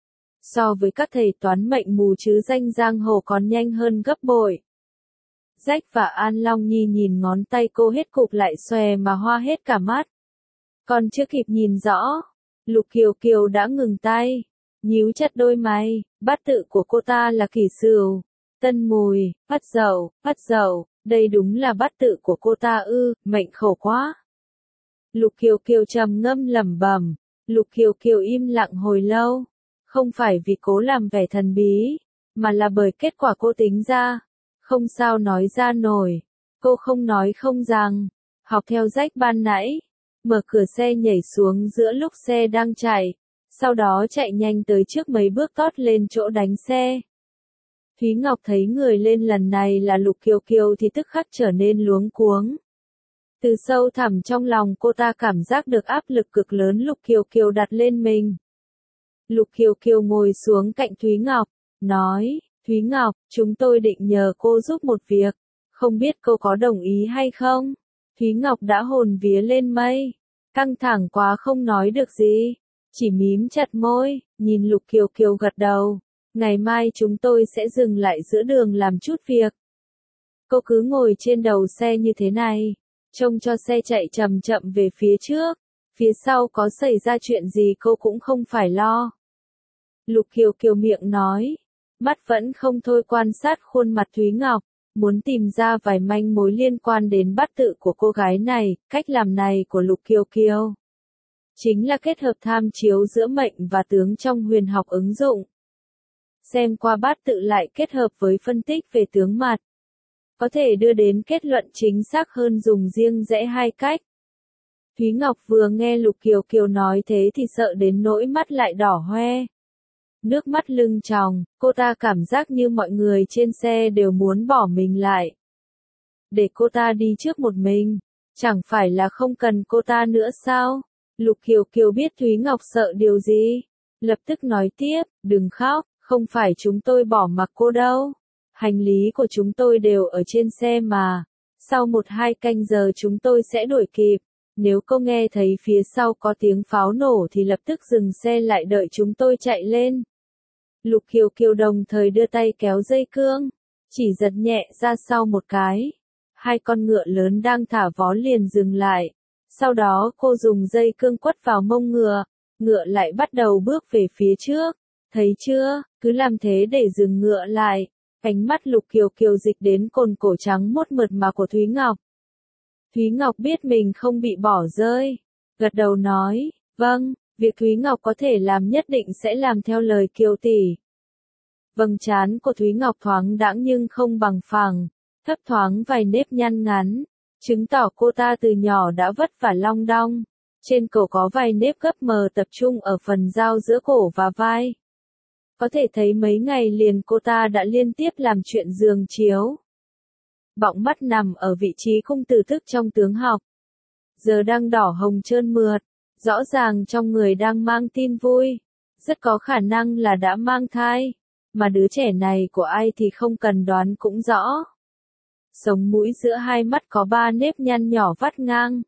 So với các thầy toán mệnh mù chứ danh giang hồ còn nhanh hơn gấp bội. Jack và An Long Nhi nhìn ngón tay cô hết cụp lại xòe mà hoa hết cả mắt. Còn chưa kịp nhìn rõ, Lục Kiều Kiều đã ngừng tay, nhíu chặt đôi mày. Bát tự của cô ta là Kỷ Sửu, Tân Mùi, Ất Dậu, Ất Dậu. Đây đúng là bát tự của cô ta ư, mệnh khổ quá. Lục Kiều Kiều trầm ngâm lẩm bẩm. Lục Kiều Kiều im lặng hồi lâu. Không phải vì cố làm vẻ thần bí, mà là bởi kết quả cô tính ra. Không sao nói ra nổi. Cô không nói không rằng. Học theo Jack ban nãy. Mở cửa xe nhảy xuống giữa lúc xe đang chạy. Sau đó chạy nhanh tới trước mấy bước tót lên chỗ đánh xe. Thúy Ngọc thấy người lên lần này là Lục Kiều Kiều thì tức khắc trở nên luống cuống. Từ sâu thẳm trong lòng cô ta cảm giác được áp lực cực lớn Lục Kiều Kiều đặt lên mình. Lục Kiều Kiều ngồi xuống cạnh Thúy Ngọc, nói, Thúy Ngọc, chúng tôi định nhờ cô giúp một việc, không biết cô có đồng ý hay không? Thúy Ngọc đã hồn vía lên mây, căng thẳng quá không nói được gì, chỉ mím chặt môi, nhìn Lục Kiều Kiều gật đầu. Ngày mai chúng tôi sẽ dừng lại giữa đường làm chút việc. Cô cứ ngồi trên đầu xe như thế này, trông cho xe chạy chậm chậm về phía trước, phía sau có xảy ra chuyện gì cô cũng không phải lo. Lục Kiều Kiều miệng nói, mắt vẫn không thôi quan sát khuôn mặt Thúy Ngọc, muốn tìm ra vài manh mối liên quan đến bát tự của cô gái này. Cách làm này của Lục Kiều Kiều chính là kết hợp tham chiếu giữa mệnh và tướng trong huyền học ứng dụng. Xem qua bát tự lại kết hợp với phân tích về tướng mặt, có thể đưa đến kết luận chính xác hơn dùng riêng rẽ hai cách. Thúy Ngọc vừa nghe Lục Kiều Kiều nói thế thì sợ đến nỗi mắt lại đỏ hoe. Nước mắt lưng tròng, cô ta cảm giác như mọi người trên xe đều muốn bỏ mình lại. Để cô ta đi trước một mình, chẳng phải là không cần cô ta nữa sao? Lục Kiều Kiều biết Thúy Ngọc sợ điều gì, lập tức nói tiếp, đừng khóc, không phải chúng tôi bỏ mặc cô đâu. Hành lý của chúng tôi đều ở trên xe mà, sau một hai canh giờ chúng tôi sẽ đuổi kịp. Nếu cô nghe thấy phía sau có tiếng pháo nổ thì lập tức dừng xe lại đợi chúng tôi chạy lên. Lục Kiều Kiều đồng thời đưa tay kéo dây cương, chỉ giật nhẹ ra sau một cái. Hai con ngựa lớn đang thả vó liền dừng lại. Sau đó cô dùng dây cương quất vào mông ngựa, ngựa lại bắt đầu bước về phía trước. Thấy chưa, cứ làm thế để dừng ngựa lại. Ánh mắt Lục Kiều Kiều dịch đến cồn cổ trắng mốt mượt mà của Thúy Ngọc. Thúy Ngọc biết mình không bị bỏ rơi, gật đầu nói, vâng, việc Thúy Ngọc có thể làm nhất định sẽ làm theo lời Kiều tỷ. Vầng trán của Thúy Ngọc thoáng đãng nhưng không bằng phẳng, thấp thoáng vài nếp nhăn ngắn, chứng tỏ cô ta từ nhỏ đã vất vả long đong. Trên cổ có vài nếp gấp mờ tập trung ở phần giao giữa cổ và vai. Có thể thấy mấy ngày liền cô ta đã liên tiếp làm chuyện giường chiếu. Bọng mắt nằm ở vị trí cung tử thức trong tướng học. Giờ đang đỏ hồng trơn mượt, rõ ràng trong người đang mang tin vui. Rất có khả năng là đã mang thai, mà đứa trẻ này của ai thì không cần đoán cũng rõ. Sống mũi giữa hai mắt có ba nếp nhăn nhỏ vắt ngang.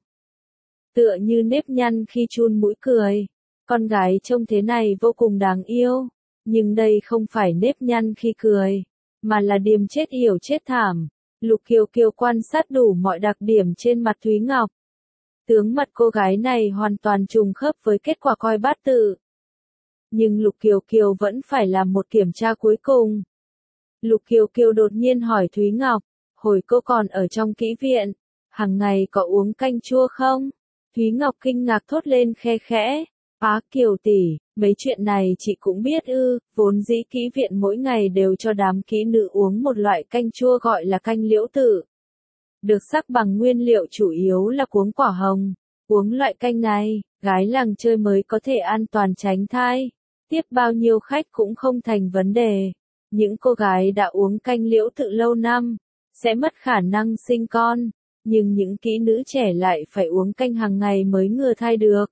Tựa như nếp nhăn khi chun mũi cười. Con gái trông thế này vô cùng đáng yêu. Nhưng đây không phải nếp nhăn khi cười, mà là điềm chết yểu chết thảm. Lục Kiều Kiều quan sát đủ mọi đặc điểm trên mặt Thúy Ngọc. Tướng mật cô gái này hoàn toàn trùng khớp với kết quả coi bát tự. Nhưng Lục Kiều Kiều vẫn phải làm một kiểm tra cuối cùng. Lục Kiều Kiều đột nhiên hỏi Thúy Ngọc, hồi cô còn ở trong kỹ viện, hàng ngày có uống canh chua không? Thúy Ngọc kinh ngạc thốt lên khe khẽ, á Kiều tỷ, mấy chuyện này chị cũng biết ư, vốn dĩ kỹ viện mỗi ngày đều cho đám kỹ nữ uống một loại canh chua gọi là canh liễu tử. Được sắc bằng nguyên liệu chủ yếu là cuống quả hồng. Uống loại canh này, gái làng chơi mới có thể an toàn tránh thai. Tiếp bao nhiêu khách cũng không thành vấn đề. Những cô gái đã uống canh liễu tự lâu năm, sẽ mất khả năng sinh con. Nhưng những kỹ nữ trẻ lại phải uống canh hàng ngày mới ngừa thai được.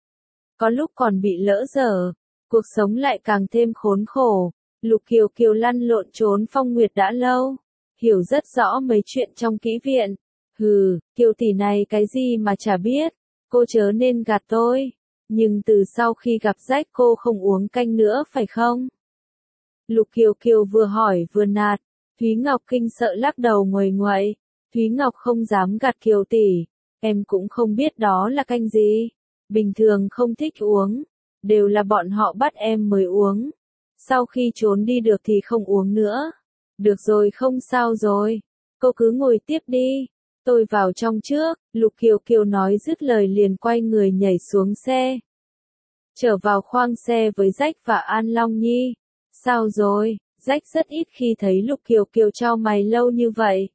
Có lúc còn bị lỡ dở, cuộc sống lại càng thêm khốn khổ. Lục Kiều Kiều lăn lộn trốn phong nguyệt đã lâu, hiểu rất rõ mấy chuyện trong kỹ viện. Hừ, Kiều tỷ này cái gì mà chả biết, cô chớ nên gạt tôi. Nhưng từ sau khi gặp rách cô không uống canh nữa phải không? Lục Kiều Kiều vừa hỏi vừa nạt, Thúy Ngọc kinh sợ lắc đầu nguầy nguậy. Thúy Ngọc không dám gạt Kiều tỷ, em cũng không biết đó là canh gì. Bình thường không thích uống, đều là bọn họ bắt em mới uống. Sau khi trốn đi được thì không uống nữa. Được rồi không sao rồi, cô cứ ngồi tiếp đi. Tôi vào trong trước, Lục Kiều Kiều nói dứt lời liền quay người nhảy xuống xe. Trở vào khoang xe với Rách và An Long Nhi. Sao rồi, Rách rất ít khi thấy Lục Kiều Kiều chau mày lâu như vậy.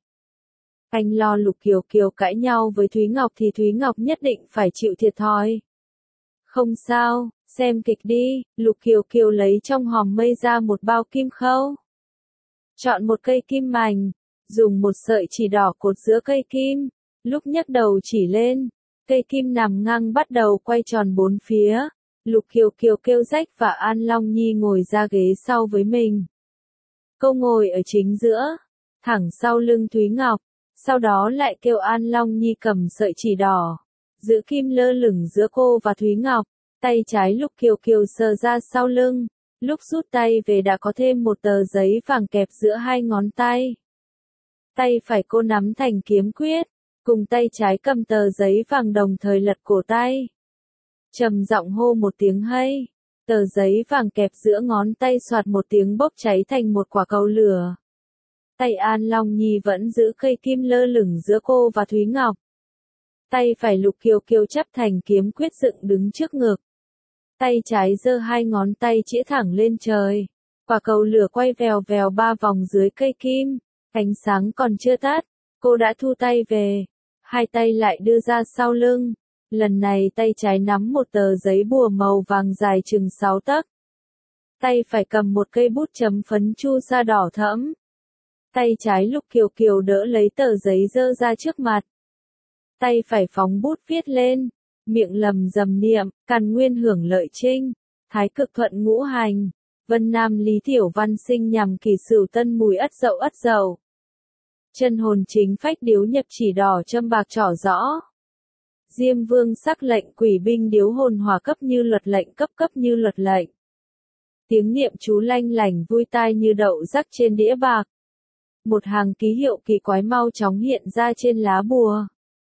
Anh lo Lục Kiều Kiều cãi nhau với Thúy Ngọc thì Thúy Ngọc nhất định phải chịu thiệt thòi. Không sao, xem kịch đi, Lục Kiều Kiều lấy trong hòm mây ra một bao kim khâu. Chọn một cây kim mảnh, dùng một sợi chỉ đỏ cột giữa cây kim, lúc nhấc đầu chỉ lên, cây kim nằm ngang bắt đầu quay tròn bốn phía. Lục Kiều Kiều kêu Rách và An Long Nhi ngồi ra ghế sau với mình. Cô ngồi ở chính giữa, thẳng sau lưng Thúy Ngọc, sau đó lại kêu An Long Nhi cầm sợi chỉ đỏ, giữ kim lơ lửng giữa cô và Thúy Ngọc. Tay trái Lục Kiều Kiều sờ ra sau lưng, lúc rút tay về đã có thêm một tờ giấy vàng kẹp giữa hai ngón tay. Tay phải cô nắm thành kiếm quyết, cùng tay trái cầm tờ giấy vàng đồng thời lật cổ tay. Trầm giọng hô một tiếng hay, tờ giấy vàng kẹp giữa ngón tay xoạt một tiếng bốc cháy thành một quả cầu lửa. Tay An Long Nhi vẫn giữ cây kim lơ lửng giữa cô và Thúy Ngọc. Tay phải Lục Kiều Kiều chắp thành kiếm quyết dựng đứng trước ngực. Tay trái giơ hai ngón tay chĩa thẳng lên trời. Quả cầu lửa quay vèo vèo ba vòng dưới cây kim. Ánh sáng còn chưa tắt, cô đã thu tay về. Hai tay lại đưa ra sau lưng. Lần này tay trái nắm một tờ giấy bùa màu vàng dài chừng sáu tấc. Tay phải cầm một cây bút chấm phấn chu sa đỏ thẫm. Tay trái Lục Kiều Kiều đỡ lấy tờ giấy dơ ra trước mặt. Tay phải phóng bút viết lên, miệng lầm rầm niệm, Càn Nguyên hưởng lợi trinh, Thái cực thuận ngũ hành, Vân Nam lý tiểu văn sinh nhằm Kỷ Sửu tân mùi ất dậu ất dậu. Chân hồn chính phách điếu nhập chỉ đỏ châm bạc trỏ rõ. Diêm vương sắc lệnh quỷ binh điếu hồn hòa cấp như luật lệnh cấp cấp như luật lệnh. Tiếng niệm chú lanh lảnh vui tai như đậu rắc trên đĩa bạc. Một hàng ký hiệu kỳ quái mau chóng hiện ra trên lá bùa.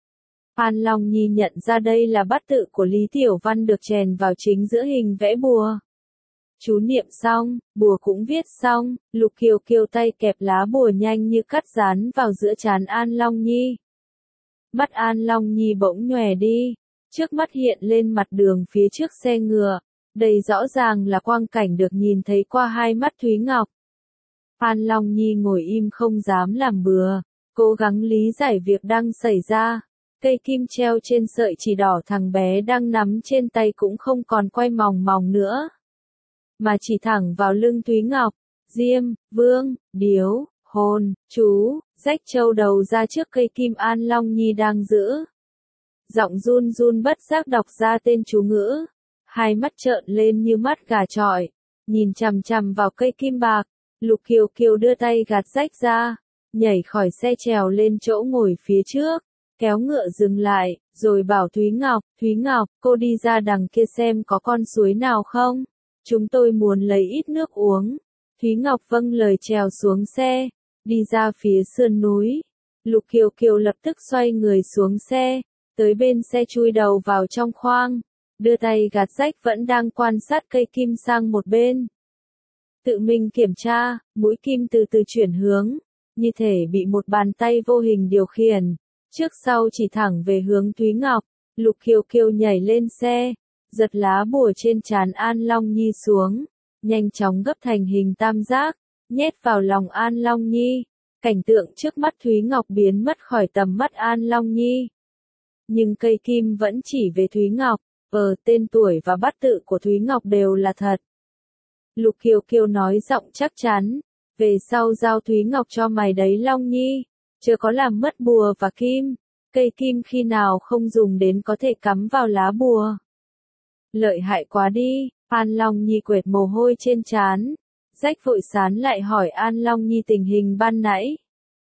An Long Nhi nhận ra đây là bát tự của Lý Tiểu Văn được chèn vào chính giữa hình vẽ bùa. Chú niệm xong, bùa cũng viết xong, Lục Kiều Kiều tay kẹp lá bùa nhanh như cắt dán vào giữa trán An Long Nhi. Mắt An Long Nhi bỗng nhòe đi, trước mắt hiện lên mặt đường phía trước xe ngựa, đây rõ ràng là quang cảnh được nhìn thấy qua hai mắt Thúy Ngọc. An Long Nhi ngồi im không dám làm bừa, cố gắng lý giải việc đang xảy ra. Cây kim treo trên sợi chỉ đỏ thằng bé đang nắm trên tay cũng không còn quay mòng mòng nữa, mà chỉ thẳng vào lưng Thúy Ngọc. Diêm, vương, điếu, hồn, chú, Rách châu đầu ra trước cây kim An Long Nhi đang giữ. Giọng run run bất giác đọc ra tên chú ngữ. Hai mắt trợn lên như mắt gà chọi, nhìn chằm chằm vào cây kim bạc. Lục Kiều Kiều đưa tay gạt Rách ra, nhảy khỏi xe trèo lên chỗ ngồi phía trước, kéo ngựa dừng lại, rồi bảo Thúy Ngọc, Thúy Ngọc, cô đi ra đằng kia xem có con suối nào không? Chúng tôi muốn lấy ít nước uống. Thúy Ngọc vâng lời trèo xuống xe, đi ra phía sườn núi. Lục Kiều Kiều lập tức xoay người xuống xe, tới bên xe chui đầu vào trong khoang, đưa tay gạt rách vẫn đang quan sát cây kim sang một bên. Tự mình kiểm tra, mũi kim từ từ chuyển hướng, như thể bị một bàn tay vô hình điều khiển, trước sau chỉ thẳng về hướng Thúy Ngọc. Lục Kiều Kiều nhảy lên xe, giật lá bùa trên trán An Long Nhi xuống, nhanh chóng gấp thành hình tam giác, nhét vào lòng An Long Nhi. Cảnh tượng trước mắt Thúy Ngọc biến mất khỏi tầm mắt An Long Nhi. Nhưng cây kim vẫn chỉ về Thúy Ngọc, ờ tên tuổi và bát tự của Thúy Ngọc đều là thật. Lục Kiều Kiều nói giọng chắc chắn, về sau giao Thúy Ngọc cho mày đấy Long Nhi, chưa có làm mất bùa và kim, cây kim khi nào không dùng đến có thể cắm vào lá bùa. Lợi hại quá đi, An Long Nhi quệt mồ hôi trên trán. Rách vội sán lại hỏi An Long Nhi tình hình ban nãy.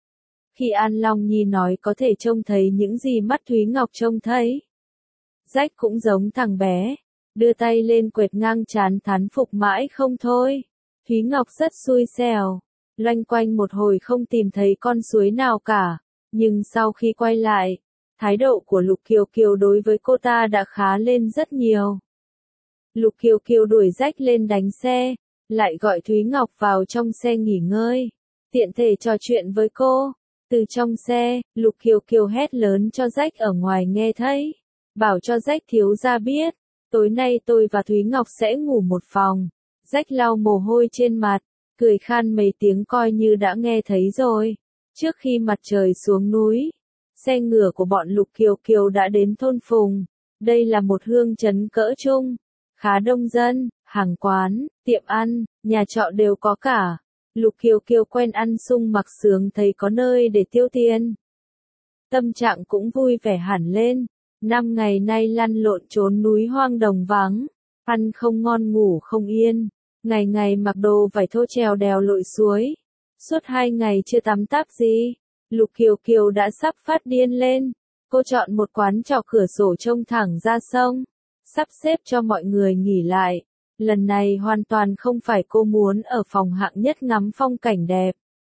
Khi An Long Nhi nói có thể trông thấy những gì mắt Thúy Ngọc trông thấy. Rách cũng giống thằng bé, đưa tay lên quệt ngang trán thán phục mãi không thôi. Thúy Ngọc rất xui xẻo, loanh quanh một hồi không tìm thấy con suối nào cả, nhưng sau khi quay lại, thái độ của Lục Kiều Kiều đối với cô ta đã khá lên rất nhiều. Lục Kiều Kiều đuổi Rách lên đánh xe, lại gọi Thúy Ngọc vào trong xe nghỉ ngơi, tiện thể trò chuyện với cô. Từ trong xe, Lục Kiều Kiều hét lớn cho Rách ở ngoài nghe thấy, bảo cho Rách thiếu gia biết, tối nay tôi và Thúy Ngọc sẽ ngủ một phòng. Rách lau mồ hôi trên mặt, cười khan mấy tiếng coi như đã nghe thấy rồi. Trước khi mặt trời xuống núi, xe ngựa của bọn Lục Kiều Kiều đã đến thôn Phùng. Đây là một hương trấn cỡ trung, khá đông dân, hàng quán, tiệm ăn, nhà trọ đều có cả. Lục Kiều Kiều quen ăn sung mặc sướng thấy có nơi để tiêu tiền. Tâm trạng cũng vui vẻ hẳn lên. Năm ngày nay lăn lộn trốn núi hoang đồng vắng, ăn không ngon ngủ không yên, ngày ngày mặc đồ vải thô trèo đèo lội suối. Suốt hai ngày chưa tắm táp gì, Lục Kiều Kiều đã sắp phát điên lên. Cô chọn một quán trọ cửa sổ trông thẳng ra sông, sắp xếp cho mọi người nghỉ lại. Lần này hoàn toàn không phải cô muốn ở phòng hạng nhất ngắm phong cảnh đẹp,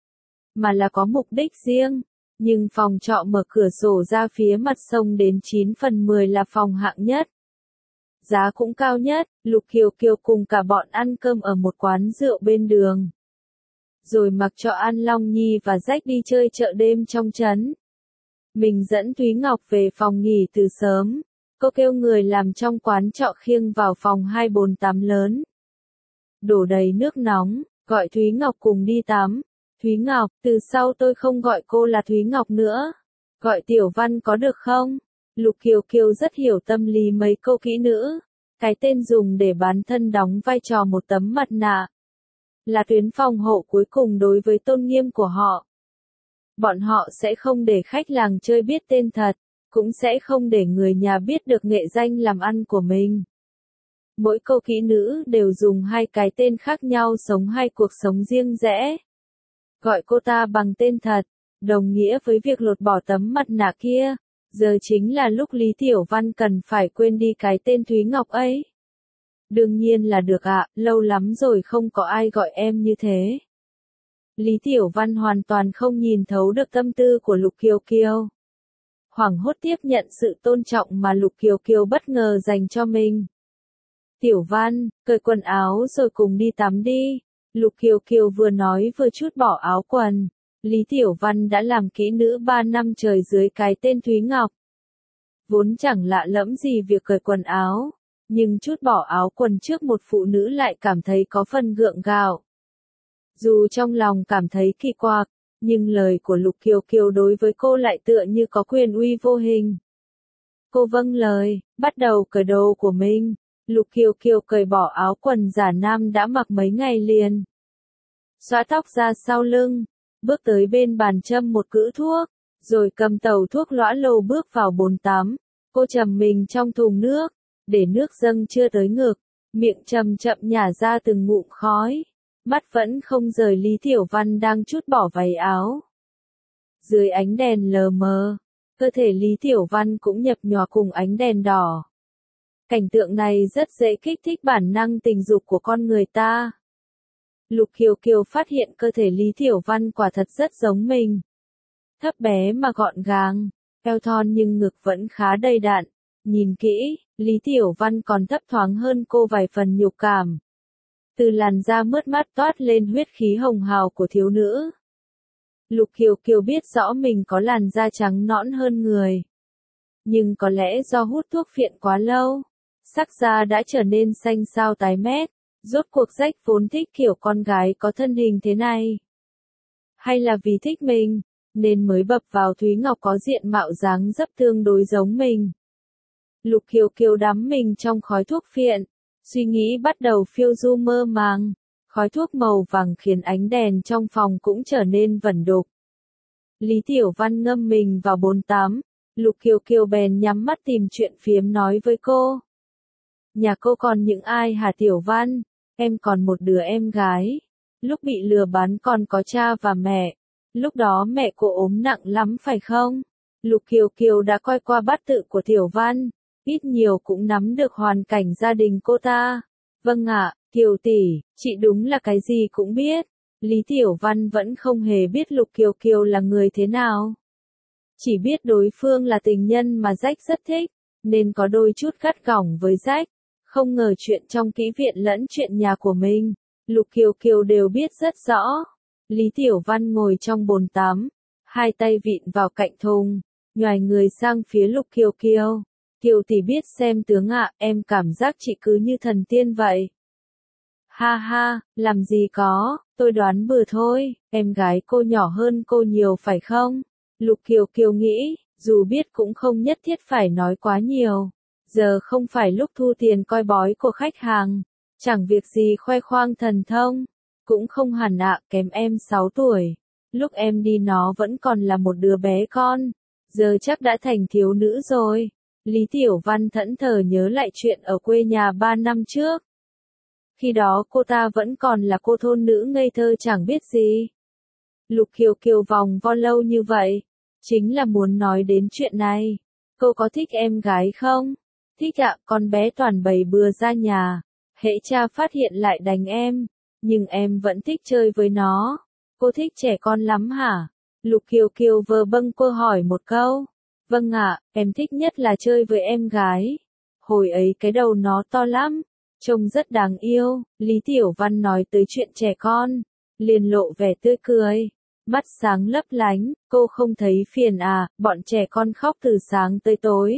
mà là có mục đích riêng. Nhưng phòng trọ mở cửa sổ ra phía mặt sông đến chín phần mười là phòng hạng nhất. Giá cũng cao nhất. Lục Kiều Kiều cùng cả bọn ăn cơm ở một quán rượu bên đường. Rồi mặc cho An Long Nhi và Rách đi chơi chợ đêm trong trấn. Mình dẫn Thúy Ngọc về phòng nghỉ từ sớm. Cô kêu người làm trong quán trọ khiêng vào phòng hai bốn tám lớn. Đổ đầy nước nóng, gọi Thúy Ngọc cùng đi tắm. Thúy Ngọc, từ sau tôi không gọi cô là Thúy Ngọc nữa. Gọi Tiểu Văn có được không? Lục Kiều Kiều rất hiểu tâm lý mấy cô kỹ nữ. Cái tên dùng để bán thân đóng vai trò một tấm mặt nạ. Là tuyến phòng hộ cuối cùng đối với tôn nghiêm của họ. Bọn họ sẽ không để khách làng chơi biết tên thật, cũng sẽ không để người nhà biết được nghệ danh làm ăn của mình. Mỗi cô kỹ nữ đều dùng hai cái tên khác nhau sống hai cuộc sống riêng rẽ. Gọi cô ta bằng tên thật, đồng nghĩa với việc lột bỏ tấm mặt nạ kia. Giờ chính là lúc Lý Tiểu Văn cần phải quên đi cái tên Thúy Ngọc ấy. Đương nhiên là được ạ, lâu lắm rồi không có ai gọi em như thế. Lý Tiểu Văn hoàn toàn không nhìn thấu được tâm tư của Lục Kiều Kiều. Hoảng hốt tiếp nhận sự tôn trọng mà Lục Kiều Kiều bất ngờ dành cho mình. Tiểu Văn, cởi quần áo rồi cùng đi tắm đi. Lục Kiều Kiều vừa nói vừa trút bỏ áo quần. Lý Tiểu Văn đã làm kỹ nữ ba năm trời dưới cái tên Thúy Ngọc. Vốn chẳng lạ lẫm gì việc cởi quần áo, nhưng trút bỏ áo quần trước một phụ nữ lại cảm thấy có phần gượng gạo. Dù trong lòng cảm thấy kỳ quặc, nhưng lời của Lục Kiều Kiều đối với cô lại tựa như có quyền uy vô hình. Cô vâng lời, bắt đầu cởi đồ của mình. Lục Kiều Kiều cởi bỏ áo quần giả nam đã mặc mấy ngày liền. Xõa tóc ra sau lưng, bước tới bên bàn châm một cữ thuốc, rồi cầm tàu thuốc lõa lồ bước vào bồn tắm. Cô trầm mình trong thùng nước, để nước dâng chưa tới ngực, miệng chậm chậm nhả ra từng ngụm khói. Mắt vẫn không rời Lý Tiểu Văn đang trút bỏ váy áo. Dưới ánh đèn lờ mờ, cơ thể Lý Tiểu Văn cũng nhập nhòa cùng ánh đèn đỏ. Cảnh tượng này rất dễ kích thích bản năng tình dục của con người ta. Lục Kiều Kiều phát hiện cơ thể Lý Tiểu Văn quả thật rất giống mình. Thấp bé mà gọn gàng, eo thon nhưng ngực vẫn khá đầy đặn. Nhìn kỹ, Lý Tiểu Văn còn thấp thoáng hơn cô vài phần nhục cảm. Từ làn da mướt mát toát lên huyết khí hồng hào của thiếu nữ. Lục Kiều Kiều biết rõ mình có làn da trắng nõn hơn người. Nhưng có lẽ do hút thuốc phiện quá lâu, sắc da đã trở nên xanh xao tái mét. Rốt cuộc Rách vốn thích kiểu con gái có thân hình thế này. Hay là vì thích mình, nên mới bập vào Thúy Ngọc có diện mạo dáng dấp tương đối giống mình. Lục Kiều Kiều đắm mình trong khói thuốc phiện, suy nghĩ bắt đầu phiêu du mơ màng. Khói thuốc màu vàng khiến ánh đèn trong phòng cũng trở nên vẩn đục. Lý Tiểu Văn ngâm mình vào bồn tắm, Lục Kiều Kiều bèn nhắm mắt tìm chuyện phiếm nói với cô. Nhà cô còn những ai hả Tiểu Văn? Em còn một đứa em gái. Lúc bị lừa bán còn có cha và mẹ. Lúc đó mẹ cô ốm nặng lắm phải không? Lục Kiều Kiều đã coi qua bát tự của Tiểu Văn, ít nhiều cũng nắm được hoàn cảnh gia đình cô ta. Vâng ạ, Kiều tỷ, chị đúng là cái gì cũng biết. Lý Tiểu Văn vẫn không hề biết Lục Kiều Kiều là người thế nào. Chỉ biết đối phương là tình nhân mà Rách rất thích, nên có đôi chút gắt gỏng với Rách. Không ngờ chuyện trong kỹ viện lẫn chuyện nhà của mình, Lục Kiều Kiều đều biết rất rõ. Lý Tiểu Văn ngồi trong bồn tắm, hai tay vịn vào cạnh thùng, nhoài người sang phía Lục Kiều Kiều. Kiều tỷ biết xem tướng ạ, em cảm giác chị cứ như thần tiên vậy. Ha ha, làm gì có, tôi đoán bừa thôi, em gái cô nhỏ hơn cô nhiều phải không? Lục Kiều Kiều nghĩ, dù biết cũng không nhất thiết phải nói quá nhiều. Giờ không phải lúc thu tiền coi bói của khách hàng, chẳng việc gì khoe khoang thần thông, cũng không hẳn ạ, kém em sáu tuổi. Lúc em đi nó vẫn còn là một đứa bé con, giờ chắc đã thành thiếu nữ rồi. Lý Tiểu Văn thẫn thờ nhớ lại chuyện ở quê nhà ba năm trước. Khi đó cô ta vẫn còn là cô thôn nữ ngây thơ chẳng biết gì. Lục Kiều Kiều vòng vo lâu như vậy, chính là muốn nói đến chuyện này. Cô có thích em gái không? Thích ạ, con bé toàn bày bừa ra nhà. Hễ cha phát hiện lại đánh em. Nhưng em vẫn thích chơi với nó. Cô thích trẻ con lắm hả? Lục Kiều Kiều vờ bâng cô hỏi một câu. Vâng ạ, em thích nhất là chơi với em gái. Hồi ấy cái đầu nó to lắm. Trông rất đáng yêu. Lý Tiểu Văn nói tới chuyện trẻ con. Liền lộ vẻ tươi cười. Mắt sáng lấp lánh. Cô không thấy phiền à, bọn trẻ con khóc từ sáng tới tối.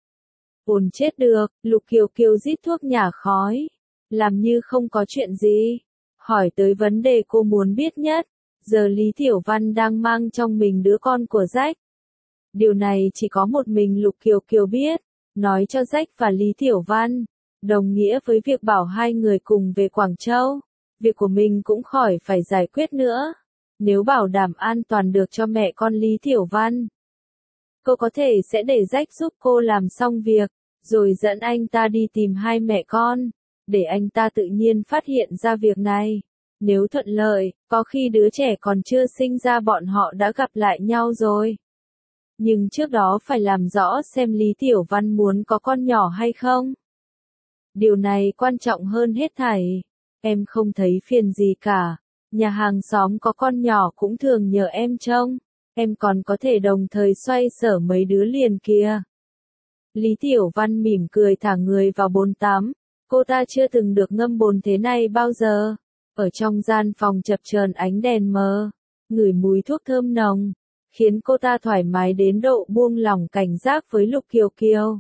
Ồn chết được, Lục Kiều Kiều rít thuốc nhả khói. Làm như không có chuyện gì. Hỏi tới vấn đề cô muốn biết nhất. Giờ Lý Tiểu Văn đang mang trong mình đứa con của Rách. Điều này chỉ có một mình Lục Kiều Kiều biết. Nói cho Rách và Lý Tiểu Văn. Đồng nghĩa với việc bảo hai người cùng về Quảng Châu. Việc của mình cũng khỏi phải giải quyết nữa. Nếu bảo đảm an toàn được cho mẹ con Lý Tiểu Văn, cô có thể sẽ để Rách giúp cô làm xong việc, rồi dẫn anh ta đi tìm hai mẹ con, để anh ta tự nhiên phát hiện ra việc này. Nếu thuận lợi, có khi đứa trẻ còn chưa sinh ra bọn họ đã gặp lại nhau rồi. Nhưng trước đó phải làm rõ xem Lý Tiểu Văn muốn có con nhỏ hay không. Điều này quan trọng hơn hết thảy. Em không thấy phiền gì cả. Nhà hàng xóm có con nhỏ cũng thường nhờ em trông. Em còn có thể đồng thời xoay sở mấy đứa liền kia. Lý Tiểu Văn mỉm cười thả người vào bồn tắm. Cô ta chưa từng được ngâm bồn thế này bao giờ. Ở trong gian phòng chập chờn ánh đèn mờ, ngửi mùi thuốc thơm nồng, khiến cô ta thoải mái đến độ buông lỏng cảnh giác với Lục Kiều Kiều.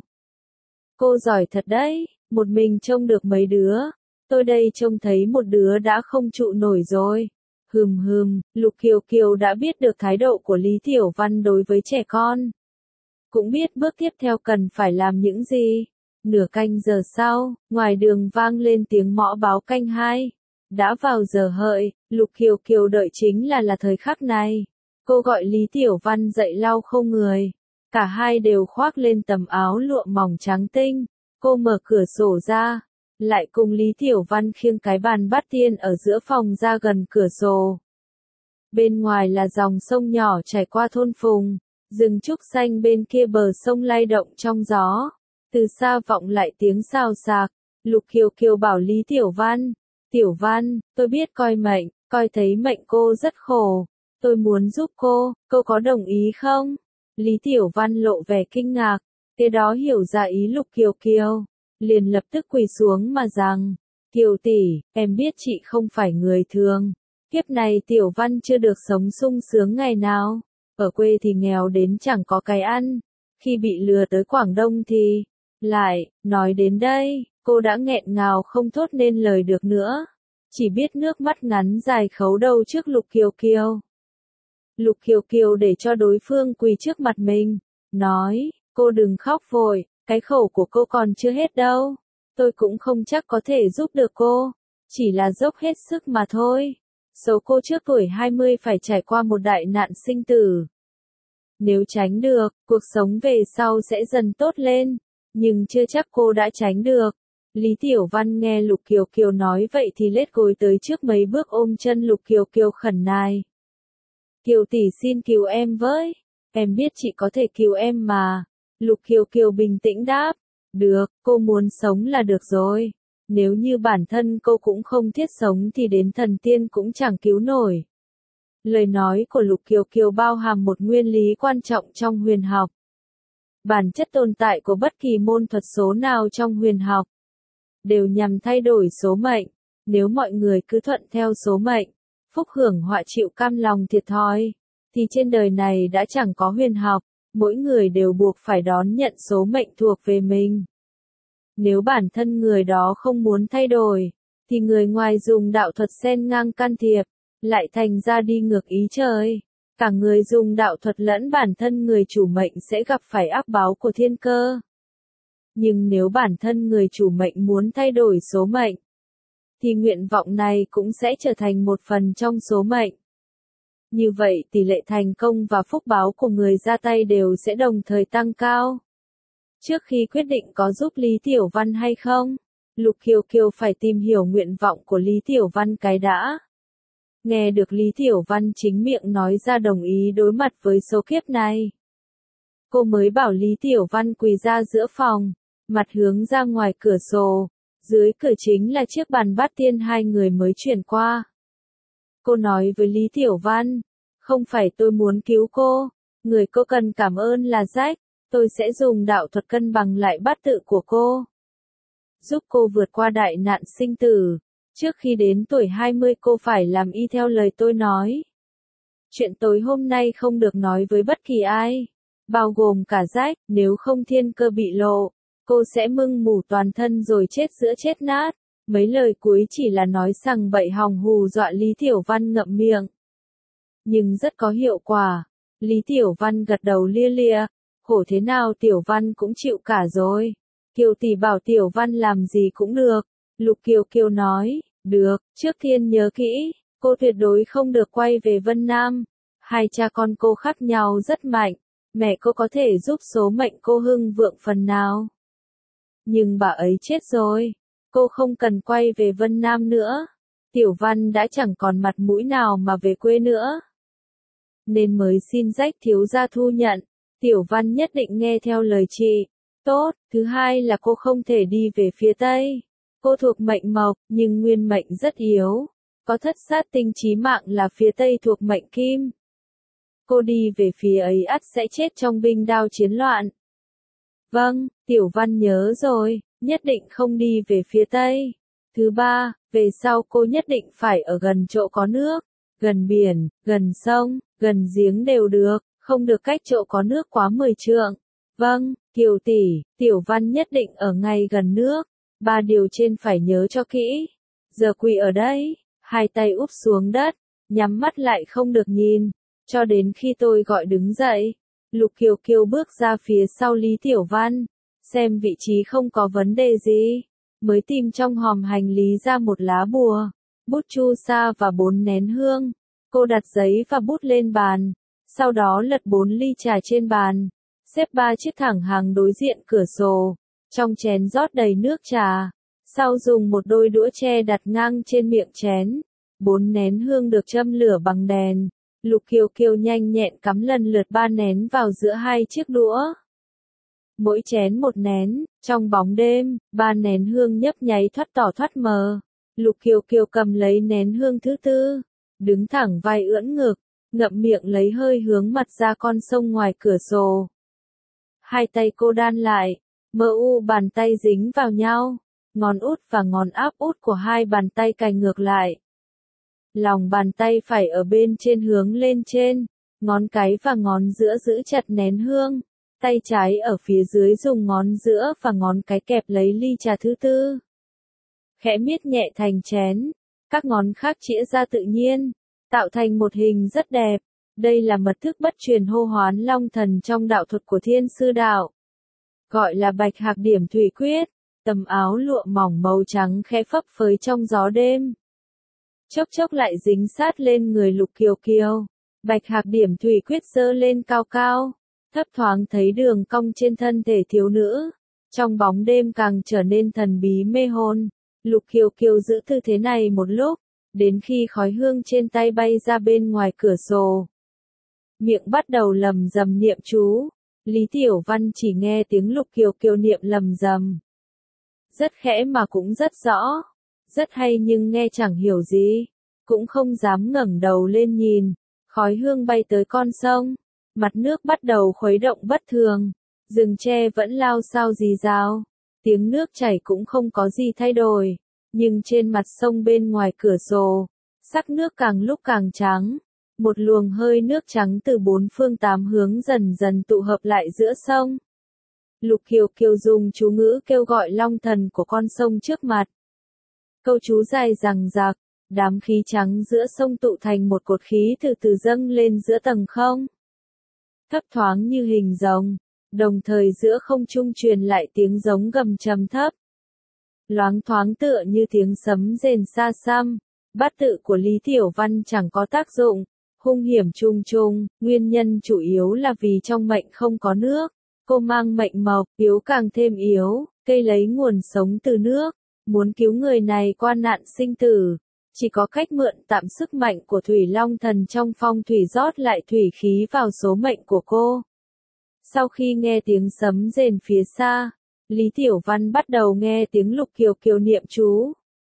Cô giỏi thật đấy, một mình trông được mấy đứa. Tôi đây trông thấy một đứa đã không trụ nổi rồi. Hừm hừm, Lục Kiều Kiều đã biết được thái độ của Lý Tiểu Văn đối với trẻ con. Cũng biết bước tiếp theo cần phải làm những gì. Nửa canh giờ sau, ngoài đường vang lên tiếng mõ báo canh hai. Đã vào giờ hợi, Lục Kiều Kiều đợi chính là là thời khắc này. Cô gọi Lý Tiểu Văn dậy lau khô người. Cả hai đều khoác lên tấm áo lụa mỏng trắng tinh. Cô mở cửa sổ ra, lại cùng Lý Tiểu Văn khiêng cái bàn bát tiên ở giữa phòng ra gần cửa sổ. Bên ngoài là dòng sông nhỏ chảy qua thôn Phùng, rừng trúc xanh bên kia bờ sông lay động trong gió. Từ xa vọng lại tiếng xào xạc, Lục Kiều Kiều bảo Lý Tiểu Văn, Tiểu Văn, tôi biết coi mệnh, coi thấy mệnh cô rất khổ, tôi muốn giúp cô, cô có đồng ý không? Lý Tiểu Văn lộ vẻ kinh ngạc, kế đó hiểu ra ý Lục Kiều Kiều, liền lập tức quỳ xuống mà rằng, Kiều tỷ, em biết chị không phải người thường, kiếp này Tiểu Văn chưa được sống sung sướng ngày nào, ở quê thì nghèo đến chẳng có cái ăn, khi bị lừa tới Quảng Đông thì, lại, nói đến đây, cô đã nghẹn ngào không thốt nên lời được nữa, chỉ biết nước mắt ngắn dài khấu đầu trước Lục Kiều Kiều. Lục Kiều Kiều để cho đối phương quỳ trước mặt mình, nói, cô đừng khóc vội, cái khổ của cô còn chưa hết đâu, tôi cũng không chắc có thể giúp được cô, chỉ là dốc hết sức mà thôi. Số cô trước tuổi hai mươi phải trải qua một đại nạn sinh tử. Nếu tránh được, cuộc sống về sau sẽ dần tốt lên, nhưng chưa chắc cô đã tránh được. Lý Tiểu Văn nghe Lục Kiều Kiều nói vậy thì lết gối tới trước mấy bước ôm chân Lục Kiều Kiều khẩn nài. Kiều tỷ xin cứu em với, em biết chị có thể cứu em mà. Lục Kiều Kiều bình tĩnh đáp, được, cô muốn sống là được rồi. Nếu như bản thân cô cũng không thiết sống thì đến thần tiên cũng chẳng cứu nổi. Lời nói của Lục Kiều Kiều bao hàm một nguyên lý quan trọng trong huyền học. Bản chất tồn tại của bất kỳ môn thuật số nào trong huyền học đều nhằm thay đổi số mệnh. Nếu mọi người cứ thuận theo số mệnh, phúc hưởng họa chịu cam lòng thiệt thòi, thì trên đời này đã chẳng có huyền học, mỗi người đều buộc phải đón nhận số mệnh thuộc về mình. Nếu bản thân người đó không muốn thay đổi, thì người ngoài dùng đạo thuật xen ngang can thiệp, lại thành ra đi ngược ý trời. Cả người dùng đạo thuật lẫn bản thân người chủ mệnh sẽ gặp phải ác báo của thiên cơ. Nhưng nếu bản thân người chủ mệnh muốn thay đổi số mệnh, thì nguyện vọng này cũng sẽ trở thành một phần trong số mệnh. Như vậy tỷ lệ thành công và phúc báo của người ra tay đều sẽ đồng thời tăng cao. Trước khi quyết định có giúp Lý Tiểu Văn hay không, Lục Kiều Kiều phải tìm hiểu nguyện vọng của Lý Tiểu Văn cái đã. Nghe được Lý Tiểu Văn chính miệng nói ra đồng ý đối mặt với số kiếp này, cô mới bảo Lý Tiểu Văn quỳ ra giữa phòng, mặt hướng ra ngoài cửa sổ, dưới cửa chính là chiếc bàn bát tiên hai người mới chuyển qua. Cô nói với Lý Tiểu Văn, không phải tôi muốn cứu cô, người cô cần cảm ơn là Rách, tôi sẽ dùng đạo thuật cân bằng lại bát tự của cô, giúp cô vượt qua đại nạn sinh tử. Trước khi đến tuổi hai mươi cô phải làm y theo lời tôi nói. Chuyện tối hôm nay không được nói với bất kỳ ai, bao gồm cả Rách, nếu không thiên cơ bị lộ, cô sẽ mưng mủ toàn thân rồi chết giữa chết nát. Mấy lời cuối chỉ là nói sằng bậy hòng hù dọa Lý Tiểu Văn ngậm miệng. Nhưng rất có hiệu quả. Lý Tiểu Văn gật đầu lia lịa, khổ thế nào Tiểu Văn cũng chịu cả rồi. Kiều tỷ bảo Tiểu Văn làm gì cũng được. Lục Kiều Kiều nói, được, trước tiên nhớ kỹ, cô tuyệt đối không được quay về Vân Nam. Hai cha con cô khác nhau rất mạnh, mẹ cô có thể giúp số mệnh cô hưng vượng phần nào. Nhưng bà ấy chết rồi, cô không cần quay về Vân Nam nữa. Tiểu Văn đã chẳng còn mặt mũi nào mà về quê nữa. Nên mới xin Rách thiếu gia thu nhận, Tiểu Văn nhất định nghe theo lời chị. Tốt, thứ hai là cô không thể đi về phía Tây. Cô thuộc mệnh mộc, nhưng nguyên mệnh rất yếu. Có thất sát tinh chí mạng là phía Tây thuộc mệnh kim. Cô đi về phía ấy ắt sẽ chết trong binh đao chiến loạn. Vâng, Tiểu Văn nhớ rồi, nhất định không đi về phía Tây. Thứ ba, về sau cô nhất định phải ở gần chỗ có nước, gần biển, gần sông, gần giếng đều được, không được cách chỗ có nước quá mười trượng. Vâng, Kiều tỷ, Tiểu Văn nhất định ở ngay gần nước. Ba điều trên phải nhớ cho kỹ. Giờ quỳ ở đây, hai tay úp xuống đất, nhắm mắt lại không được nhìn, cho đến khi tôi gọi đứng dậy. Lục Kiều Kiều bước ra phía sau Lý Tiểu Văn, xem vị trí không có vấn đề gì, mới tìm trong hòm hành lý ra một lá bùa, bút chu sa và bốn nén hương. Cô đặt giấy và bút lên bàn, sau đó lật bốn ly trà trên bàn, xếp ba chiếc thẳng hàng đối diện cửa sổ, trong chén rót đầy nước trà, sau dùng một đôi đũa tre đặt ngang trên miệng chén. Bốn nén hương được châm lửa bằng đèn, Lục Kiều Kiều nhanh nhẹn cắm lần lượt ba nén vào giữa hai chiếc đũa. Mỗi chén một nén, trong bóng đêm, ba nén hương nhấp nháy thoắt tỏ thoắt mờ. Lục Kiều Kiều cầm lấy nén hương thứ tư, đứng thẳng vai ưỡn ngực, ngậm miệng lấy hơi hướng mặt ra con sông ngoài cửa sổ. Hai tay cô đan lại, mờ u bàn tay dính vào nhau, ngón út và ngón áp út của hai bàn tay cài ngược lại. Lòng bàn tay phải ở bên trên hướng lên trên, ngón cái và ngón giữa giữ chặt nén hương, tay trái ở phía dưới dùng ngón giữa và ngón cái kẹp lấy ly trà thứ tư. Khẽ miết nhẹ thành chén, các ngón khác chĩa ra tự nhiên, tạo thành một hình rất đẹp. Đây là mật thức bất truyền hô hoán long thần trong đạo thuật của Thiên Sư Đạo. Gọi là bạch hạc điểm thủy quyết, tấm áo lụa mỏng màu trắng khẽ phấp phới trong gió đêm. Chốc chốc lại dính sát lên người Lục Kiều Kiều. Bạch hạc điểm thủy quyết giơ lên cao cao, thấp thoáng thấy đường cong trên thân thể thiếu nữ. Trong bóng đêm càng trở nên thần bí mê hồn. Lục Kiều Kiều giữ tư thế này một lúc, đến khi khói hương trên tay bay ra bên ngoài cửa sổ. Miệng bắt đầu lầm rầm niệm chú. Lý Tiểu Văn chỉ nghe tiếng Lục Kiều Kiều niệm lầm rầm. Rất khẽ mà cũng rất rõ. Rất hay nhưng nghe chẳng hiểu gì. Cũng không dám ngẩng đầu lên nhìn. Khói hương bay tới con sông. Mặt nước bắt đầu khuấy động bất thường. Rừng tre vẫn lao xao rì rào. Tiếng nước chảy cũng không có gì thay đổi. Nhưng trên mặt sông bên ngoài cửa sổ, sắc nước càng lúc càng trắng. Một luồng hơi nước trắng từ bốn phương tám hướng dần dần tụ hợp lại giữa sông. Lục Kiều Kiều dùng chú ngữ kêu gọi long thần của con sông trước mặt. Câu chú dài dằng dặc, đám khí trắng giữa sông tụ thành một cột khí từ từ dâng lên giữa tầng không. Thấp thoáng như hình rồng, đồng thời giữa không trung truyền lại tiếng giống gầm trầm thấp. Loáng thoáng tựa như tiếng sấm rền xa xăm, bát tự của Lý Tiểu Văn chẳng có tác dụng. Hung hiểm trùng trùng, nguyên nhân chủ yếu là vì trong mệnh không có nước. Cô mang mệnh mộc, yếu càng thêm yếu, cây lấy nguồn sống từ nước. Muốn cứu người này qua nạn sinh tử, chỉ có cách mượn tạm sức mạnh của Thủy Long Thần trong phong thủy rót lại thủy khí vào số mệnh của cô. Sau khi nghe tiếng sấm rền phía xa, Lý Tiểu Văn bắt đầu nghe tiếng Lục Kiều Kiều niệm chú.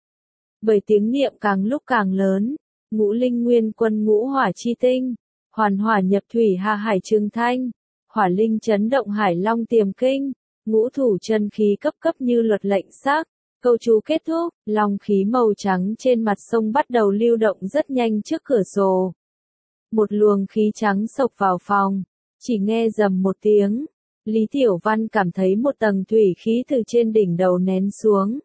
Bởi tiếng niệm càng lúc càng lớn, ngũ linh nguyên quân ngũ hỏa chi tinh, hoàn hỏa nhập thủy hà hải trường thanh, hỏa linh chấn động hải long tiềm kinh, ngũ thủ chân khí cấp cấp như luật lệnh sắc. Câu chú kết thúc, long khí màu trắng trên mặt sông bắt đầu lưu động rất nhanh trước cửa sổ. Một luồng khí trắng xộc vào phòng, chỉ nghe rầm một tiếng. Lý Tiểu Văn cảm thấy một tầng thủy khí từ trên đỉnh đầu nén xuống.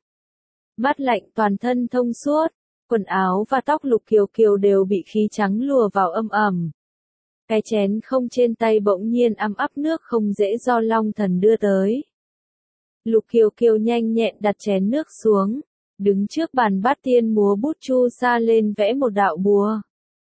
Mát lạnh toàn thân thông suốt, quần áo và tóc Lục Kiều Kiều đều bị khí trắng lùa vào âm ẩm. Cái chén không trên tay bỗng nhiên ấm áp nước không dễ do long thần đưa tới. Lục Kiều Kiều nhanh nhẹn đặt chén nước xuống, đứng trước bàn bát tiên múa bút chu sa lên vẽ một đạo bùa.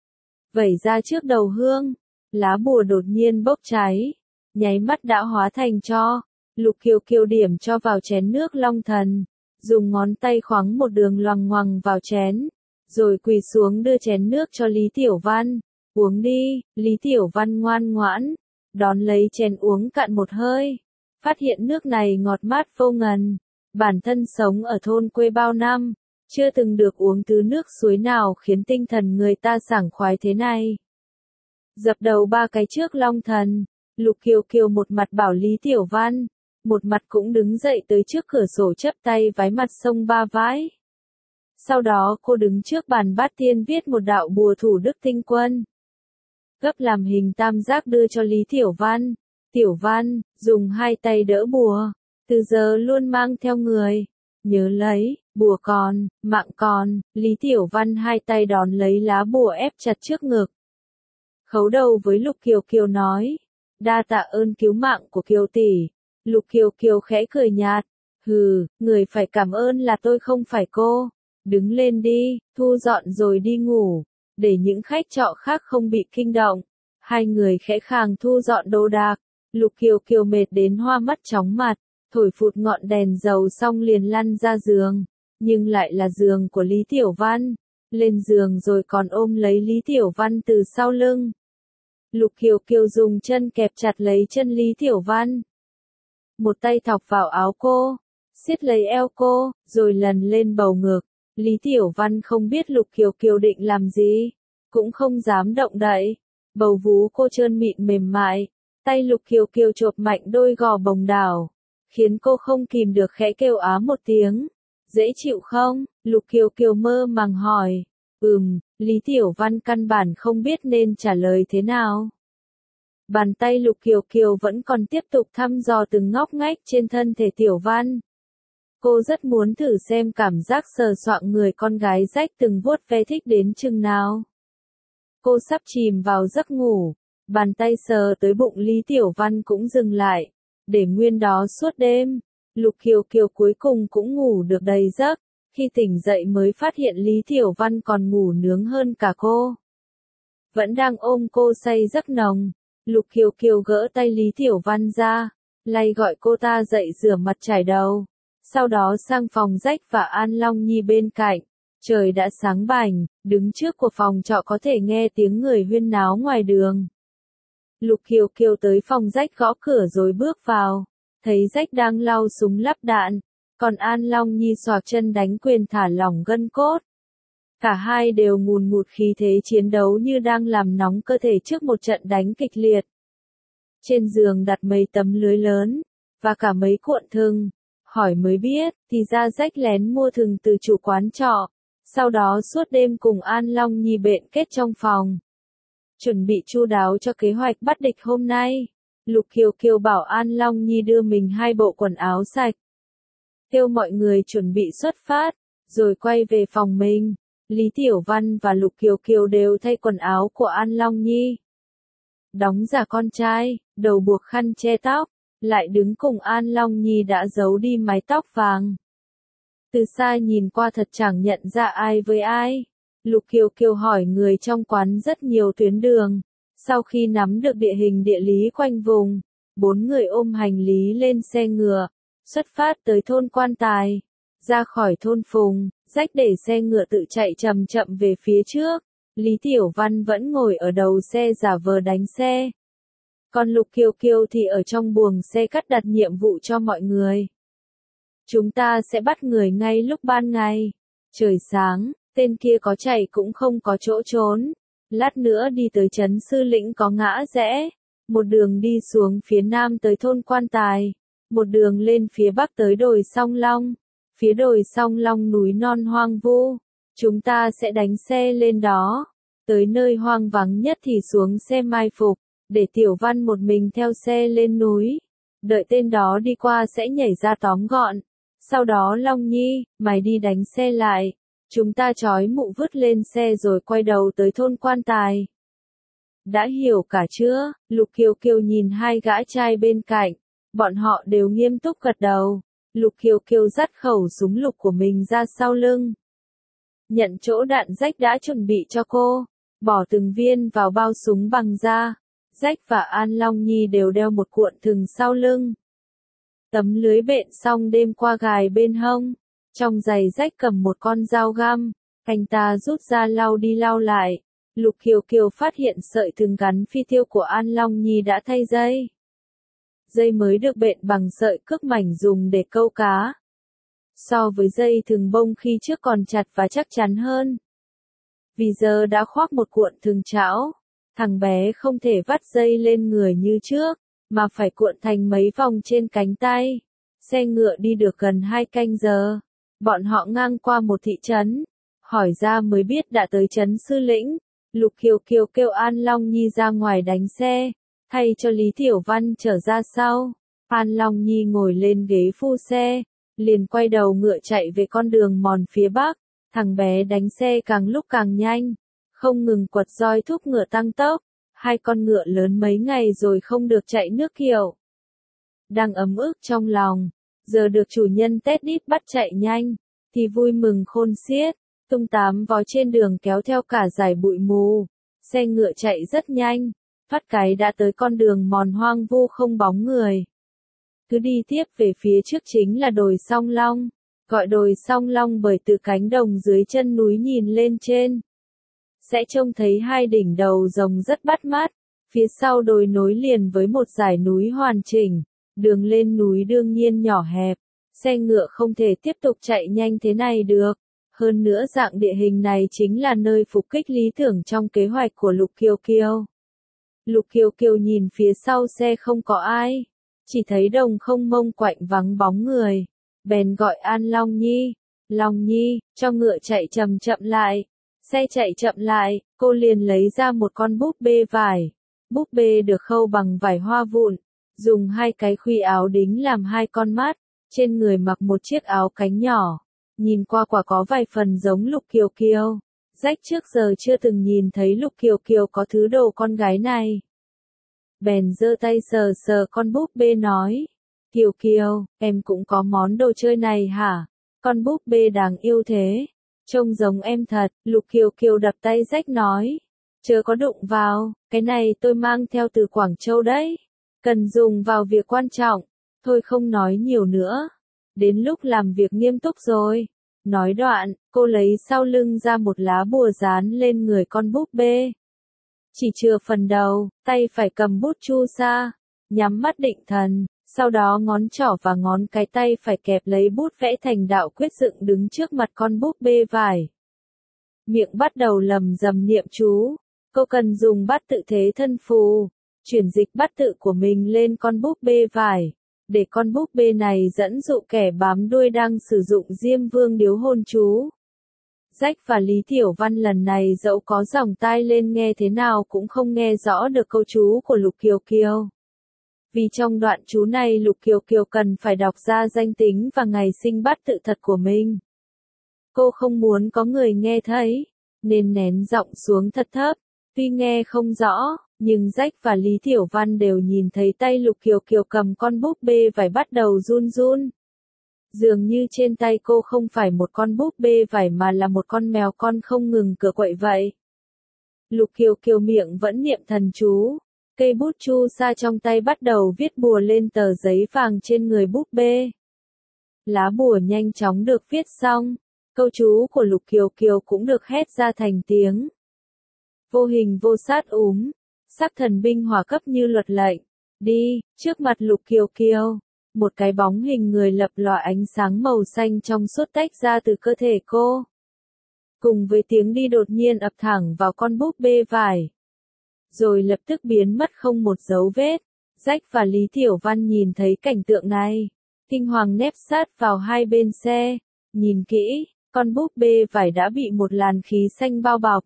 Vẩy ra trước đầu hương, lá bùa đột nhiên bốc cháy, nháy mắt đã hóa thành tro. Lục Kiều Kiều điểm cho vào chén nước long thần, dùng ngón tay khoáng một đường loằng ngoằng vào chén, rồi quỳ xuống đưa chén nước cho Lý Tiểu Văn. Uống đi. Lý Tiểu Văn ngoan ngoãn, đón lấy chén uống cạn một hơi. Phát hiện nước này ngọt mát vô ngần. Bản thân sống ở thôn quê bao năm, chưa từng được uống thứ nước suối nào khiến tinh thần người ta sảng khoái thế này. Dập đầu ba cái trước long thần, Lục Kiều Kiều một mặt bảo Lý Tiểu Văn, một mặt cũng đứng dậy tới trước cửa sổ chắp tay vái mặt sông ba vái. Sau đó cô đứng trước bàn bát tiên viết một đạo bùa thủ đức tinh quân. Gấp làm hình tam giác đưa cho Lý Tiểu Văn. Tiểu Văn, dùng hai tay đỡ bùa, từ giờ luôn mang theo người. Nhớ lấy, bùa còn, mạng còn. Lý Tiểu Văn hai tay đón lấy lá bùa ép chặt trước ngực. Khấu đầu với Lục Kiều Kiều nói, đa tạ ơn cứu mạng của Kiều tỷ. Lục Kiều Kiều khẽ cười nhạt, hừ, người phải cảm ơn là tôi không phải cô. Đứng lên đi, thu dọn rồi đi ngủ, để những khách trọ khác không bị kinh động. Hai người khẽ khàng thu dọn đồ đạc. Lục Kiều Kiều mệt đến hoa mắt chóng mặt, thổi phụt ngọn đèn dầu xong liền lăn ra giường, nhưng lại là giường của Lý Tiểu Văn. Lên giường rồi còn ôm lấy Lý Tiểu Văn từ sau lưng. Lục Kiều Kiều dùng chân kẹp chặt lấy chân Lý Tiểu Văn. Một tay thọc vào áo cô, siết lấy eo cô, rồi lần lên bầu ngực. Lý Tiểu Văn không biết Lục Kiều Kiều định làm gì, cũng không dám động đậy. Bầu vú cô trơn mịn mềm mại, tay Lục Kiều Kiều chộp mạnh đôi gò bồng đảo, khiến cô không kìm được khẽ kêu á một tiếng. Dễ chịu không? Lục Kiều Kiều mơ màng hỏi. Ừm, Lý Tiểu Văn căn bản không biết nên trả lời thế nào. Bàn tay Lục Kiều Kiều vẫn còn tiếp tục thăm dò từng ngóc ngách trên thân thể Tiểu Văn. Cô rất muốn thử xem cảm giác sờ soạng người con gái rách từng vuốt ve thích đến chừng nào. Cô sắp chìm vào giấc ngủ, bàn tay sờ tới bụng Lý Tiểu Văn cũng dừng lại, để nguyên đó suốt đêm. Lục Kiều Kiều cuối cùng cũng ngủ được đầy giấc, khi tỉnh dậy mới phát hiện Lý Tiểu Văn còn ngủ nướng hơn cả cô. Vẫn đang ôm cô say giấc nồng, Lục Kiều Kiều gỡ tay Lý Tiểu Văn ra, lay gọi cô ta dậy rửa mặt chải đầu. Sau đó sang phòng Rách và An Long Nhi bên cạnh. Trời đã sáng bảnh, đứng trước của phòng trọ có thể nghe tiếng người huyên náo ngoài đường. Lục Kiều Kiều tới phòng Rách gõ cửa rồi bước vào, thấy Rách đang lau súng lắp đạn, còn An Long Nhi xoạc chân đánh quyền thả lỏng gân cốt. Cả hai đều ngùn ngụt khí thế chiến đấu như đang làm nóng cơ thể trước một trận đánh kịch liệt. Trên giường đặt mấy tấm lưới lớn, và cả mấy cuộn thừng. Hỏi mới biết, thì ra Rách lén mua thừng từ chủ quán trọ, sau đó suốt đêm cùng An Long Nhi bện kết trong phòng. Chuẩn bị chu đáo cho kế hoạch bắt địch hôm nay, Lục Kiều Kiều bảo An Long Nhi đưa mình hai bộ quần áo sạch. Kêu mọi người chuẩn bị xuất phát, rồi quay về phòng mình. Lý Tiểu Văn và Lục Kiều Kiều đều thay quần áo của An Long Nhi. Đóng giả con trai, đầu buộc khăn che tóc. Lại đứng cùng An Long Nhi đã giấu đi mái tóc vàng. Từ xa nhìn qua thật chẳng nhận ra ai với ai. Lục Kiều Kiều hỏi người trong quán rất nhiều tuyến đường. Sau khi nắm được địa hình địa lý quanh vùng, bốn người ôm hành lý lên xe ngựa, xuất phát tới thôn Quan Tài. Ra khỏi thôn Phùng, Rách để xe ngựa tự chạy chậm chậm về phía trước. Lý Tiểu Văn vẫn ngồi ở đầu xe giả vờ đánh xe. Còn Lục Kiều Kiều thì ở trong buồng xe cắt đặt nhiệm vụ cho mọi người. Chúng ta sẽ bắt người ngay lúc ban ngày. Trời sáng, tên kia có chạy cũng không có chỗ trốn. Lát nữa đi tới trấn Sư Lĩnh có ngã rẽ. Một đường đi xuống phía nam tới thôn Quan Tài. Một đường lên phía bắc tới đồi Song Long. Phía đồi Song Long núi non hoang vu. Chúng ta sẽ đánh xe lên đó. Tới nơi hoang vắng nhất thì xuống xe mai phục. Để Tiểu Văn một mình theo xe lên núi. Đợi tên đó đi qua sẽ nhảy ra tóm gọn. Sau đó Long Nhi, mày đi đánh xe lại. Chúng ta trói mụ vứt lên xe rồi quay đầu tới thôn Quan Tài. Đã hiểu cả chưa? Lục Kiều Kiều nhìn hai gã trai bên cạnh. Bọn họ đều nghiêm túc gật đầu. Lục Kiều Kiều dắt khẩu súng lục của mình ra sau lưng. Nhận chỗ đạn Rách đã chuẩn bị cho cô. Bỏ từng viên vào bao súng bằng da. Rách và An Long Nhi đều đeo một cuộn thừng sau lưng. Tấm lưới bện xong đêm qua gài bên hông. Trong giày Rách cầm một con dao găm. Anh ta rút ra lau đi lau lại. Lục Kiều Kiều phát hiện sợi thừng gắn phi tiêu của An Long Nhi đã thay dây. Dây mới được bện bằng sợi cước mảnh dùng để câu cá. So với dây thừng bông khi trước còn chặt và chắc chắn hơn. Vì giờ đã khoác một cuộn thừng chảo. Thằng bé không thể vắt dây lên người như trước, mà phải cuộn thành mấy vòng trên cánh tay. Xe ngựa đi được gần hai canh giờ. Bọn họ ngang qua một thị trấn. Hỏi ra mới biết đã tới trấn Sư Lĩnh. Lục Kiều Kiều kêu An Long Nhi ra ngoài đánh xe, thay cho Lý Tiểu Văn trở ra sau. An Long Nhi ngồi lên ghế phu xe, liền quay đầu ngựa chạy về con đường mòn phía bắc. Thằng bé đánh xe càng lúc càng nhanh. Không ngừng quật roi thúc ngựa tăng tốc, hai con ngựa lớn mấy ngày rồi không được chạy nước kiệu. Đang ấm ức trong lòng, giờ được chủ nhân tét đít bắt chạy nhanh, thì vui mừng khôn xiết, tung tám vó trên đường kéo theo cả dải bụi mù. Xe ngựa chạy rất nhanh, phát cái đã tới con đường mòn hoang vu không bóng người. Cứ đi tiếp về phía trước chính là đồi Song Long, gọi đồi Song Long bởi từ cánh đồng dưới chân núi nhìn lên trên. Sẽ trông thấy hai đỉnh đầu rồng rất bắt mắt, Phía sau đồi nối liền với một dải núi hoàn chỉnh, đường lên núi đương nhiên nhỏ hẹp, xe ngựa không thể tiếp tục chạy nhanh thế này được. Hơn nữa dạng địa hình này chính là nơi phục kích lý tưởng trong kế hoạch của Lục Kiều Kiều. Lục Kiều Kiều nhìn phía sau xe không có ai, chỉ thấy đồng không mông quạnh vắng bóng người, bèn gọi An Long Nhi, Long Nhi, cho ngựa chạy chậm chậm lại. Xe chạy chậm lại, cô liền lấy ra một con búp bê vải. Búp bê được khâu bằng vải hoa vụn, dùng hai cái khuy áo đính làm hai con mắt, trên người mặc một chiếc áo cánh nhỏ, nhìn qua quả có vài phần giống Lục Kiều Kiều. Rách trước giờ chưa từng nhìn thấy Lục Kiều Kiều có thứ đồ con gái này. Bèn giơ tay sờ sờ con búp bê nói, Kiều Kiều, em cũng có món đồ chơi này hả? Con búp bê đáng yêu thế, trông giống em thật. Lục Kiều Kiều đập tay rách nói, chớ có đụng vào, cái này tôi mang theo từ Quảng Châu đấy, cần dùng vào việc quan trọng. Thôi không nói nhiều nữa, đến lúc làm việc nghiêm túc rồi. Nói đoạn, cô lấy sau lưng ra một lá bùa dán lên người con búp bê. Chỉ chừa phần đầu, tay phải cầm bút chu sa, nhắm mắt định thần, sau đó ngón trỏ và ngón cái tay phải kẹp lấy bút vẽ thành đạo quyết dựng đứng trước mặt con búp bê vải. Miệng bắt đầu lầm rầm niệm chú, cô cần dùng bát tự thế thân phù, chuyển dịch bát tự của mình lên con búp bê vải, để con búp bê này dẫn dụ kẻ bám đuôi đang sử dụng Diêm Vương điếu hôn chú. Rách và Lý Tiểu Văn lần này dẫu có dòng tai lên nghe thế nào cũng không nghe rõ được câu chú của Lục Kiều Kiều. Vì trong đoạn chú này Lục Kiều Kiều cần phải đọc ra danh tính và ngày sinh bát tự thật của mình. Cô không muốn có người nghe thấy, nên nén giọng xuống thật thấp. Tuy nghe không rõ, nhưng Rách và Lý Tiểu Văn đều nhìn thấy tay Lục Kiều Kiều cầm con búp bê vải bắt đầu run run. Dường như trên tay cô không phải một con búp bê vải mà là một con mèo con không ngừng cựa quậy vậy. Lục Kiều Kiều miệng vẫn niệm thần chú, cây bút chu sa trong tay bắt đầu viết bùa lên tờ giấy vàng trên người búp bê. Lá bùa nhanh chóng được viết xong, câu chú của Lục Kiều Kiều cũng được hét ra thành tiếng. Vô hình vô sát úm, sắc thần binh hỏa cấp như luật lệnh, đi. Trước mặt Lục Kiều Kiều, một cái bóng hình người lập lòe ánh sáng màu xanh trong suốt tách ra từ cơ thể cô. Cùng với tiếng đi đột nhiên ập thẳng vào con búp bê vải, rồi lập tức biến mất không một dấu vết. Rách và Lý Tiểu Văn nhìn thấy cảnh tượng này, kinh hoàng nép sát vào hai bên xe, nhìn kỹ, con búp bê vải đã bị một làn khí xanh bao bọc.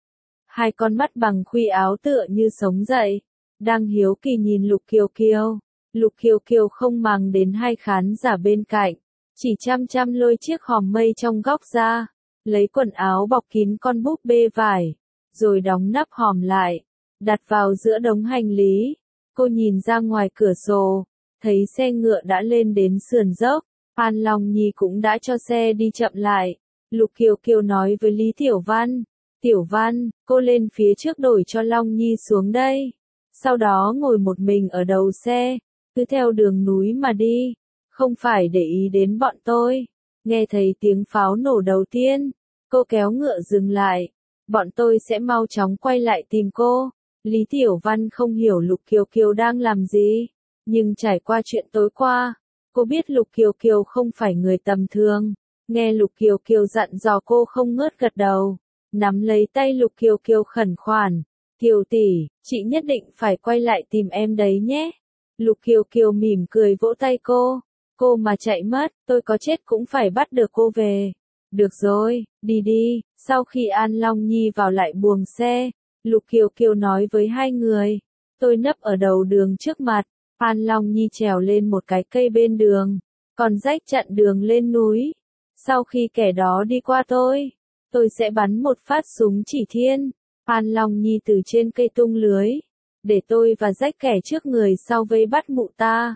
Hai con mắt bằng khuy áo tựa như sống dậy, đang hiếu kỳ nhìn Lục Kiều Kiều. Lục Kiều Kiều không màng đến hai khán giả bên cạnh, chỉ chăm chăm lôi chiếc hòm mây trong góc ra, lấy quần áo bọc kín con búp bê vải, rồi đóng nắp hòm lại, đặt vào giữa đống hành lý. Cô nhìn ra ngoài cửa sổ, thấy xe ngựa đã lên đến sườn dốc, An Long Nhi cũng đã cho xe đi chậm lại. Lục Kiều Kiều nói với Lý Tiểu Văn, Tiểu Văn, cô lên phía trước đổi cho Long Nhi xuống đây, sau đó ngồi một mình ở đầu xe, cứ theo đường núi mà đi, không phải để ý đến bọn tôi. Nghe thấy tiếng pháo nổ đầu tiên, cô kéo ngựa dừng lại, bọn tôi sẽ mau chóng quay lại tìm cô. Lý Tiểu Văn không hiểu Lục Kiều Kiều đang làm gì, nhưng trải qua chuyện tối qua, cô biết Lục Kiều Kiều không phải người tầm thường. Nghe Lục Kiều Kiều dặn dò cô không ngớt gật đầu, nắm lấy tay Lục Kiều Kiều khẩn khoản, Kiều tỷ, chị nhất định phải quay lại tìm em đấy nhé. Lục Kiều Kiều mỉm cười vỗ tay cô, cô mà chạy mất, tôi có chết cũng phải bắt được cô về. Được rồi, đi đi. Sau khi An Long Nhi vào lại buồng xe, Lục Kiều Kiều nói với hai người, tôi nấp ở đầu đường trước mặt, An Long Nhi trèo lên một cái cây bên đường, còn Rách chặn đường lên núi. Sau khi kẻ đó đi qua tôi, tôi sẽ bắn một phát súng chỉ thiên. An Long Nhi từ trên cây tung lưới, để tôi và Rách kẻ trước người sau vây bắt mụ ta.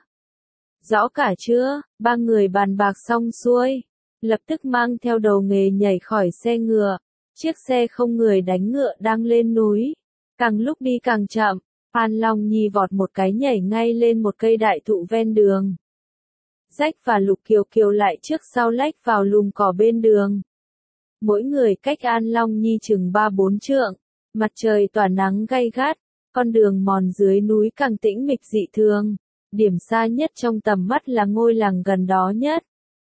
Rõ cả chưa? Ba người bàn bạc xong xuôi, lập tức mang theo đầu nghề nhảy khỏi xe ngựa. Chiếc xe không người đánh ngựa đang lên núi, càng lúc đi càng chậm. An Long Nhi vọt một cái nhảy ngay lên một cây đại thụ ven đường. Rách và Lục Kiều Kiều lại trước sau lách vào lùm cỏ bên đường. Mỗi người cách An Long Nhi chừng ba bốn trượng, mặt trời tỏa nắng gay gắt, Con đường mòn dưới núi càng tĩnh mịch dị thường. Điểm xa nhất trong tầm mắt là ngôi làng gần đó nhất.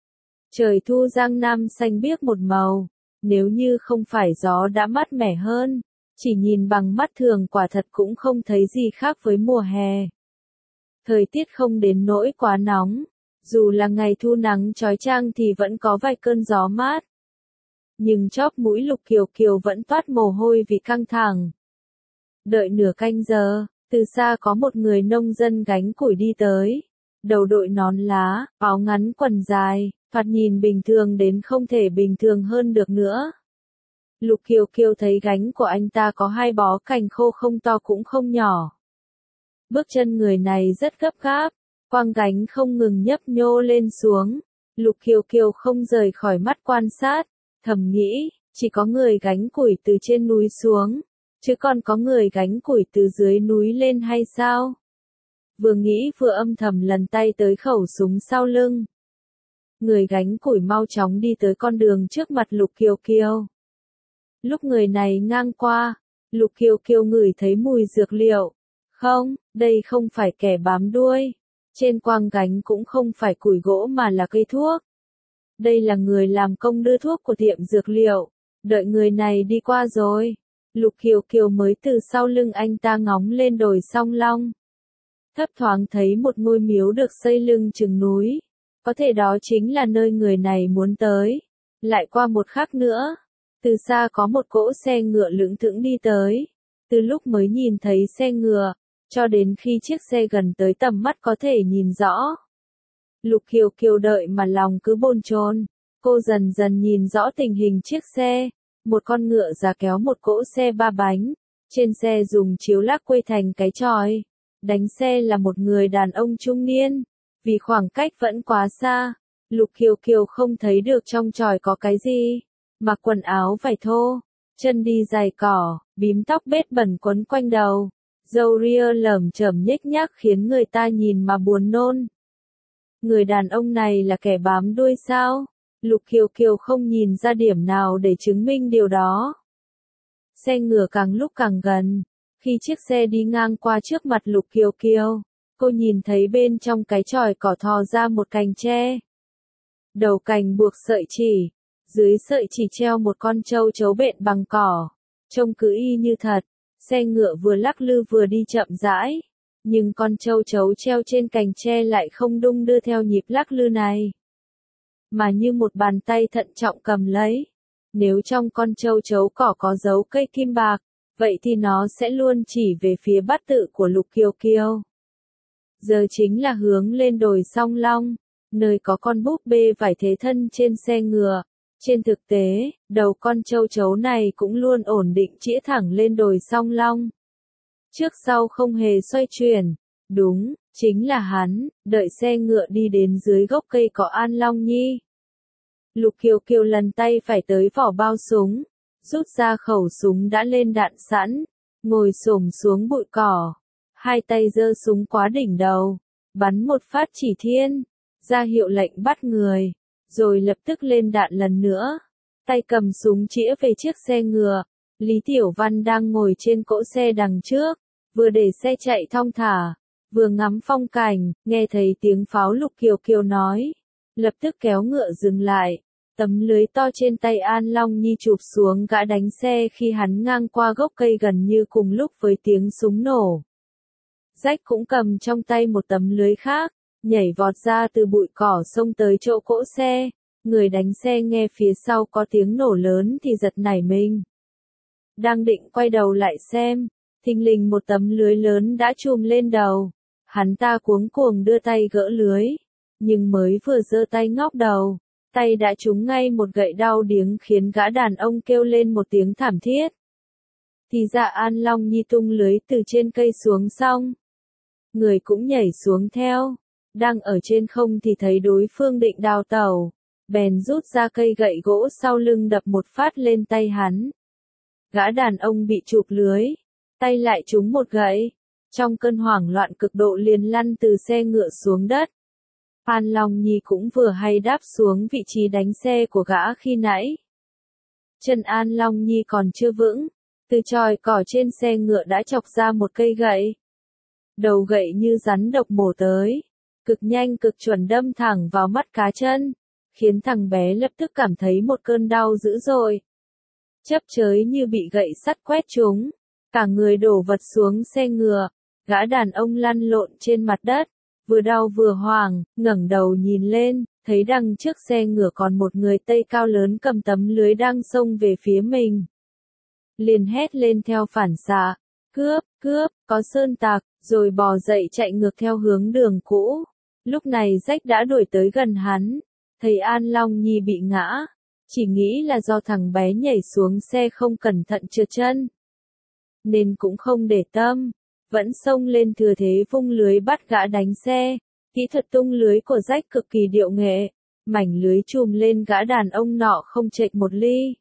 Trời thu Giang Nam xanh biếc một màu. Nếu như không phải gió đã mát mẻ hơn, chỉ nhìn bằng mắt thường quả thật cũng không thấy gì khác với mùa hè. Thời tiết không đến nỗi quá nóng. Dù là ngày thu nắng chói chang thì vẫn có vài cơn gió mát. Nhưng chóp mũi Lục Kiều Kiều vẫn toát mồ hôi vì căng thẳng. Đợi nửa canh giờ, từ xa có một người nông dân gánh củi đi tới. Đầu đội nón lá, áo ngắn quần dài, thoạt nhìn bình thường đến không thể bình thường hơn được nữa. Lục Kiều Kiều thấy gánh của anh ta có hai bó cành khô không to cũng không nhỏ. Bước chân người này rất gấp gáp, quang gánh không ngừng nhấp nhô lên xuống. Lục Kiều Kiều không rời khỏi mắt quan sát, thầm nghĩ, chỉ có người gánh củi từ trên núi xuống, chứ còn có người gánh củi từ dưới núi lên hay sao? Vừa nghĩ vừa âm thầm lần tay tới khẩu súng sau lưng. Người gánh củi mau chóng đi tới con đường trước mặt Lục Kiều Kiều. Lúc người này ngang qua, Lục Kiều Kiều ngửi thấy mùi dược liệu. Không, đây không phải kẻ bám đuôi. Trên quang gánh cũng không phải củi gỗ mà là cây thuốc. Đây là người làm công đưa thuốc của tiệm dược liệu. Đợi người này đi qua rồi, Lục Kiều Kiều mới từ sau lưng anh ta ngóng lên đồi Song Long. Thấp thoáng thấy một ngôi miếu được xây lưng chừng núi. Có thể đó chính là nơi người này muốn tới. Lại qua một khắc nữa, từ xa có một cỗ xe ngựa lững thững đi tới. Từ lúc mới nhìn thấy xe ngựa, cho đến khi chiếc xe gần tới tầm mắt có thể nhìn rõ. Lục Kiều Kiều đợi mà lòng cứ bồn chồn. Cô dần dần nhìn rõ tình hình chiếc xe. Một con ngựa già kéo một cỗ xe ba bánh. Trên xe dùng chiếu lác quây thành cái chòi. Đánh xe là một người đàn ông trung niên. Vì khoảng cách vẫn quá xa, Lục Kiều Kiều không thấy được trong chòi có cái gì. Mặc quần áo vải thô, chân đi giày cỏ, bím tóc bết bẩn quấn quanh đầu. Râu ria lởm chởm nhếch nhác khiến người ta nhìn mà buồn nôn. Người đàn ông này là kẻ bám đuôi sao? Lục Kiều Kiều không nhìn ra điểm nào để chứng minh điều đó. Xe ngựa càng lúc càng gần. Khi chiếc xe đi ngang qua trước mặt Lục Kiều Kiều, cô nhìn thấy bên trong cái chòi cỏ thò ra một cành tre. Đầu cành buộc sợi chỉ, dưới sợi chỉ treo một con trâu chấu bện bằng cỏ. Trông cứ y như thật. Xe ngựa vừa lắc lư vừa đi chậm rãi, nhưng con trâu chấu treo trên cành tre lại không đung đưa theo nhịp lắc lư này, mà như một bàn tay thận trọng cầm lấy. Nếu trong con trâu chấu cỏ có dấu cây kim bạc, vậy thì nó sẽ luôn chỉ về phía bát tự của Lục Kiều Kiều. Giờ chính là hướng lên đồi Song Long, nơi có con búp bê vải thế thân trên xe ngựa. Trên thực tế, đầu con trâu chấu này cũng luôn ổn định chĩa thẳng lên đồi Song Long. Trước sau không hề xoay chuyển. Đúng, chính là hắn. Đợi xe ngựa đi đến dưới gốc cây có An Long Nhi. Lục Kiều Kiều lần tay phải tới vỏ bao súng, rút ra khẩu súng đã lên đạn sẵn, ngồi xổm xuống bụi cỏ, hai tay giơ súng quá đỉnh đầu, bắn một phát chỉ thiên, ra hiệu lệnh bắt người. Rồi lập tức lên đạn lần nữa, tay cầm súng chĩa về chiếc xe ngựa. Lý Tiểu Văn đang ngồi trên cỗ xe đằng trước, vừa để xe chạy thong thả, vừa ngắm phong cảnh, nghe thấy tiếng pháo. Lục Kiều Kiều nói, lập tức kéo ngựa dừng lại. Tấm lưới to trên tay An Long Nhi chụp xuống gã đánh xe khi hắn ngang qua gốc cây gần như cùng lúc với tiếng súng nổ. Rách cũng cầm trong tay một tấm lưới khác, nhảy vọt ra từ bụi cỏ xông tới chỗ cỗ xe. Người đánh xe nghe phía sau có tiếng nổ lớn thì giật nảy mình. Đang định quay đầu lại xem, thình lình một tấm lưới lớn đã trùm lên đầu. Hắn ta cuống cuồng đưa tay gỡ lưới, nhưng mới vừa giơ tay ngóc đầu, tay đã trúng ngay một gậy đau điếng khiến gã đàn ông kêu lên một tiếng thảm thiết. Thì ra An Long Nhi tung lưới từ trên cây xuống xong, người cũng nhảy xuống theo. Đang ở trên không thì thấy đối phương định đào tẩu, bèn rút ra cây gậy gỗ sau lưng đập một phát lên tay hắn. Gã đàn ông bị chụp lưới, tay lại trúng một gậy, trong cơn hoảng loạn cực độ liền lăn từ xe ngựa xuống đất. An Long Nhi cũng vừa hay đáp xuống vị trí đánh xe của gã khi nãy. Chân An Long Nhi còn chưa vững, Từ chòi cỏ trên xe ngựa đã chọc ra một cây gậy. Đầu gậy như rắn độc mổ tới, cực nhanh cực chuẩn đâm thẳng vào mắt cá chân, khiến thằng bé lập tức cảm thấy một cơn đau dữ dội. Chấp chới như bị gậy sắt quét trúng, cả người đổ vật xuống xe ngựa, gã đàn ông lăn lộn trên mặt đất, vừa đau vừa hoảng, ngẩng đầu nhìn lên, thấy đằng trước xe ngựa còn một người Tây cao lớn cầm tấm lưới đang xông về phía mình. Liền hét lên theo phản xạ, cướp, cướp, có sơn tặc, rồi bò dậy chạy ngược theo hướng đường cũ. Lúc này Rách đã đuổi tới gần hắn, thấy An Long Nhi bị ngã, chỉ nghĩ là do thằng bé nhảy xuống xe không cẩn thận trượt chân. Nên cũng không để tâm, vẫn xông lên thừa thế vung lưới bắt gã đánh xe. Kỹ thuật tung lưới của Rách cực kỳ điệu nghệ, mảnh lưới chùm lên gã đàn ông nọ không chệch một ly.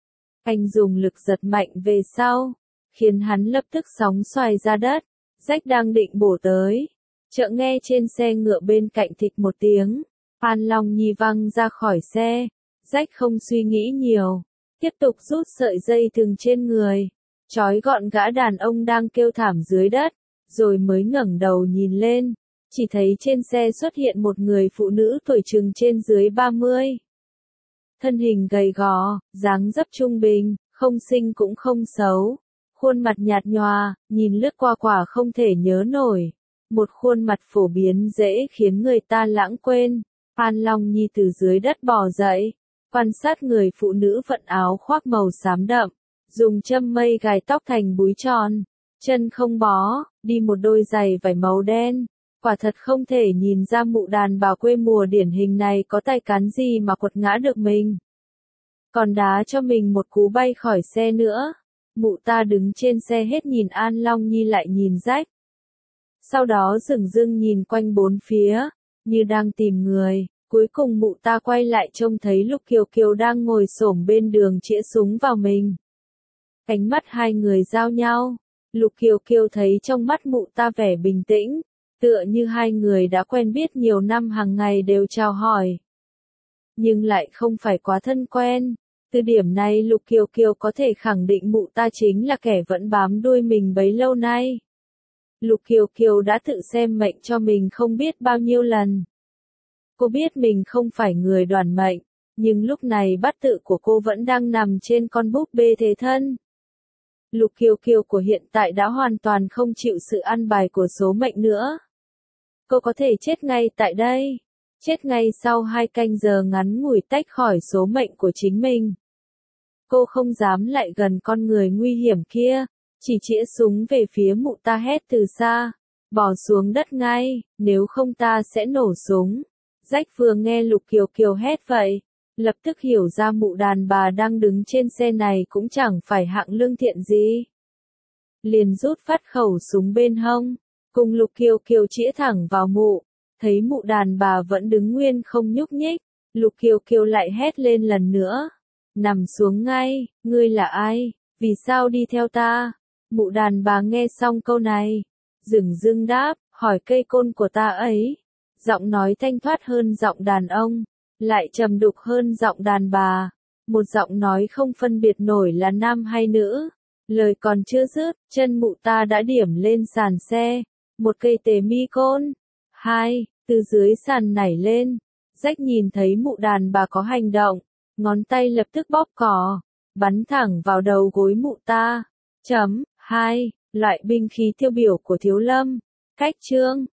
Anh dùng lực giật mạnh về sau, khiến hắn lập tức sóng xoài ra đất. Rách đang định bổ tới, chợt nghe trên xe ngựa bên cạnh thịch một tiếng, An Long Nhi văng ra khỏi xe. Rách không suy nghĩ nhiều, tiếp tục rút sợi dây thừng trên người, trói gọn gã đàn ông đang kêu thảm dưới đất, rồi mới ngẩng đầu nhìn lên, chỉ thấy trên xe xuất hiện một người phụ nữ tuổi chừng trên dưới ba mươi. Thân hình gầy gò, dáng dấp trung bình, không xinh cũng không xấu, khuôn mặt nhạt nhòa, nhìn lướt qua quả không thể nhớ nổi. Một khuôn mặt phổ biến dễ khiến người ta lãng quên. An Long Nhi từ dưới đất bò dậy, quan sát người phụ nữ vận áo khoác màu xám đậm, dùng châm mây gài tóc thành búi tròn, chân không bó, đi một đôi giày vải màu đen. Quả thật không thể nhìn ra mụ đàn bà quê mùa điển hình này có tài cán gì mà quật ngã được mình. Còn đá cho mình một cú bay khỏi xe nữa. Mụ ta đứng trên xe hết nhìn An Long Nhi lại nhìn Rách. Sau đó dửng dưng nhìn quanh bốn phía, như đang tìm người. Cuối cùng mụ ta quay lại trông thấy Lục Kiều Kiều đang ngồi xổm bên đường chĩa súng vào mình. Ánh mắt hai người giao nhau. Lục Kiều Kiều thấy trong mắt mụ ta vẻ bình tĩnh, tựa như hai người đã quen biết nhiều năm hàng ngày đều chào hỏi. Nhưng lại không phải quá thân quen. Từ điểm này Lục Kiều Kiều có thể khẳng định mụ ta chính là kẻ vẫn bám đuôi mình bấy lâu nay. Lục Kiều Kiều đã tự xem mệnh cho mình không biết bao nhiêu lần. Cô biết mình không phải người đoản mệnh, nhưng lúc này bát tự của cô vẫn đang nằm trên con búp bê thế thân. Lục Kiều Kiều của hiện tại đã hoàn toàn không chịu sự ăn bài của số mệnh nữa. Cô có thể chết ngay tại đây, chết ngay sau hai canh giờ ngắn ngủi tách khỏi số mệnh của chính mình. Cô không dám lại gần con người nguy hiểm kia, chỉ chĩa súng về phía mụ ta hét từ xa, bỏ xuống đất ngay, nếu không ta sẽ nổ súng. Rách vừa nghe Lục Kiều Kiều hét vậy, lập tức hiểu ra mụ đàn bà đang đứng trên xe này cũng chẳng phải hạng lương thiện gì. Liền rút phát khẩu súng bên hông, cùng Lục Kiều Kiều chĩa thẳng vào mụ, thấy mụ đàn bà vẫn đứng nguyên không nhúc nhích, Lục Kiều Kiều lại hét lên lần nữa, nằm xuống ngay, ngươi là ai, vì sao đi theo ta? Mụ đàn bà nghe xong câu này, dửng dưng đáp, hỏi cây côn của ta ấy. Giọng nói thanh thoát hơn giọng đàn ông, lại trầm đục hơn giọng đàn bà, một giọng nói không phân biệt nổi là nam hay nữ. Lời còn chưa dứt, chân mụ ta đã điểm lên sàn xe, một cây tề mi côn. Hai, từ dưới sàn nảy lên, Rách nhìn thấy mụ đàn bà có hành động, ngón tay lập tức bóp cò, bắn thẳng vào đầu gối mụ ta. Chấm, hai, loại binh khí tiêu biểu của Thiếu Lâm. Cách chương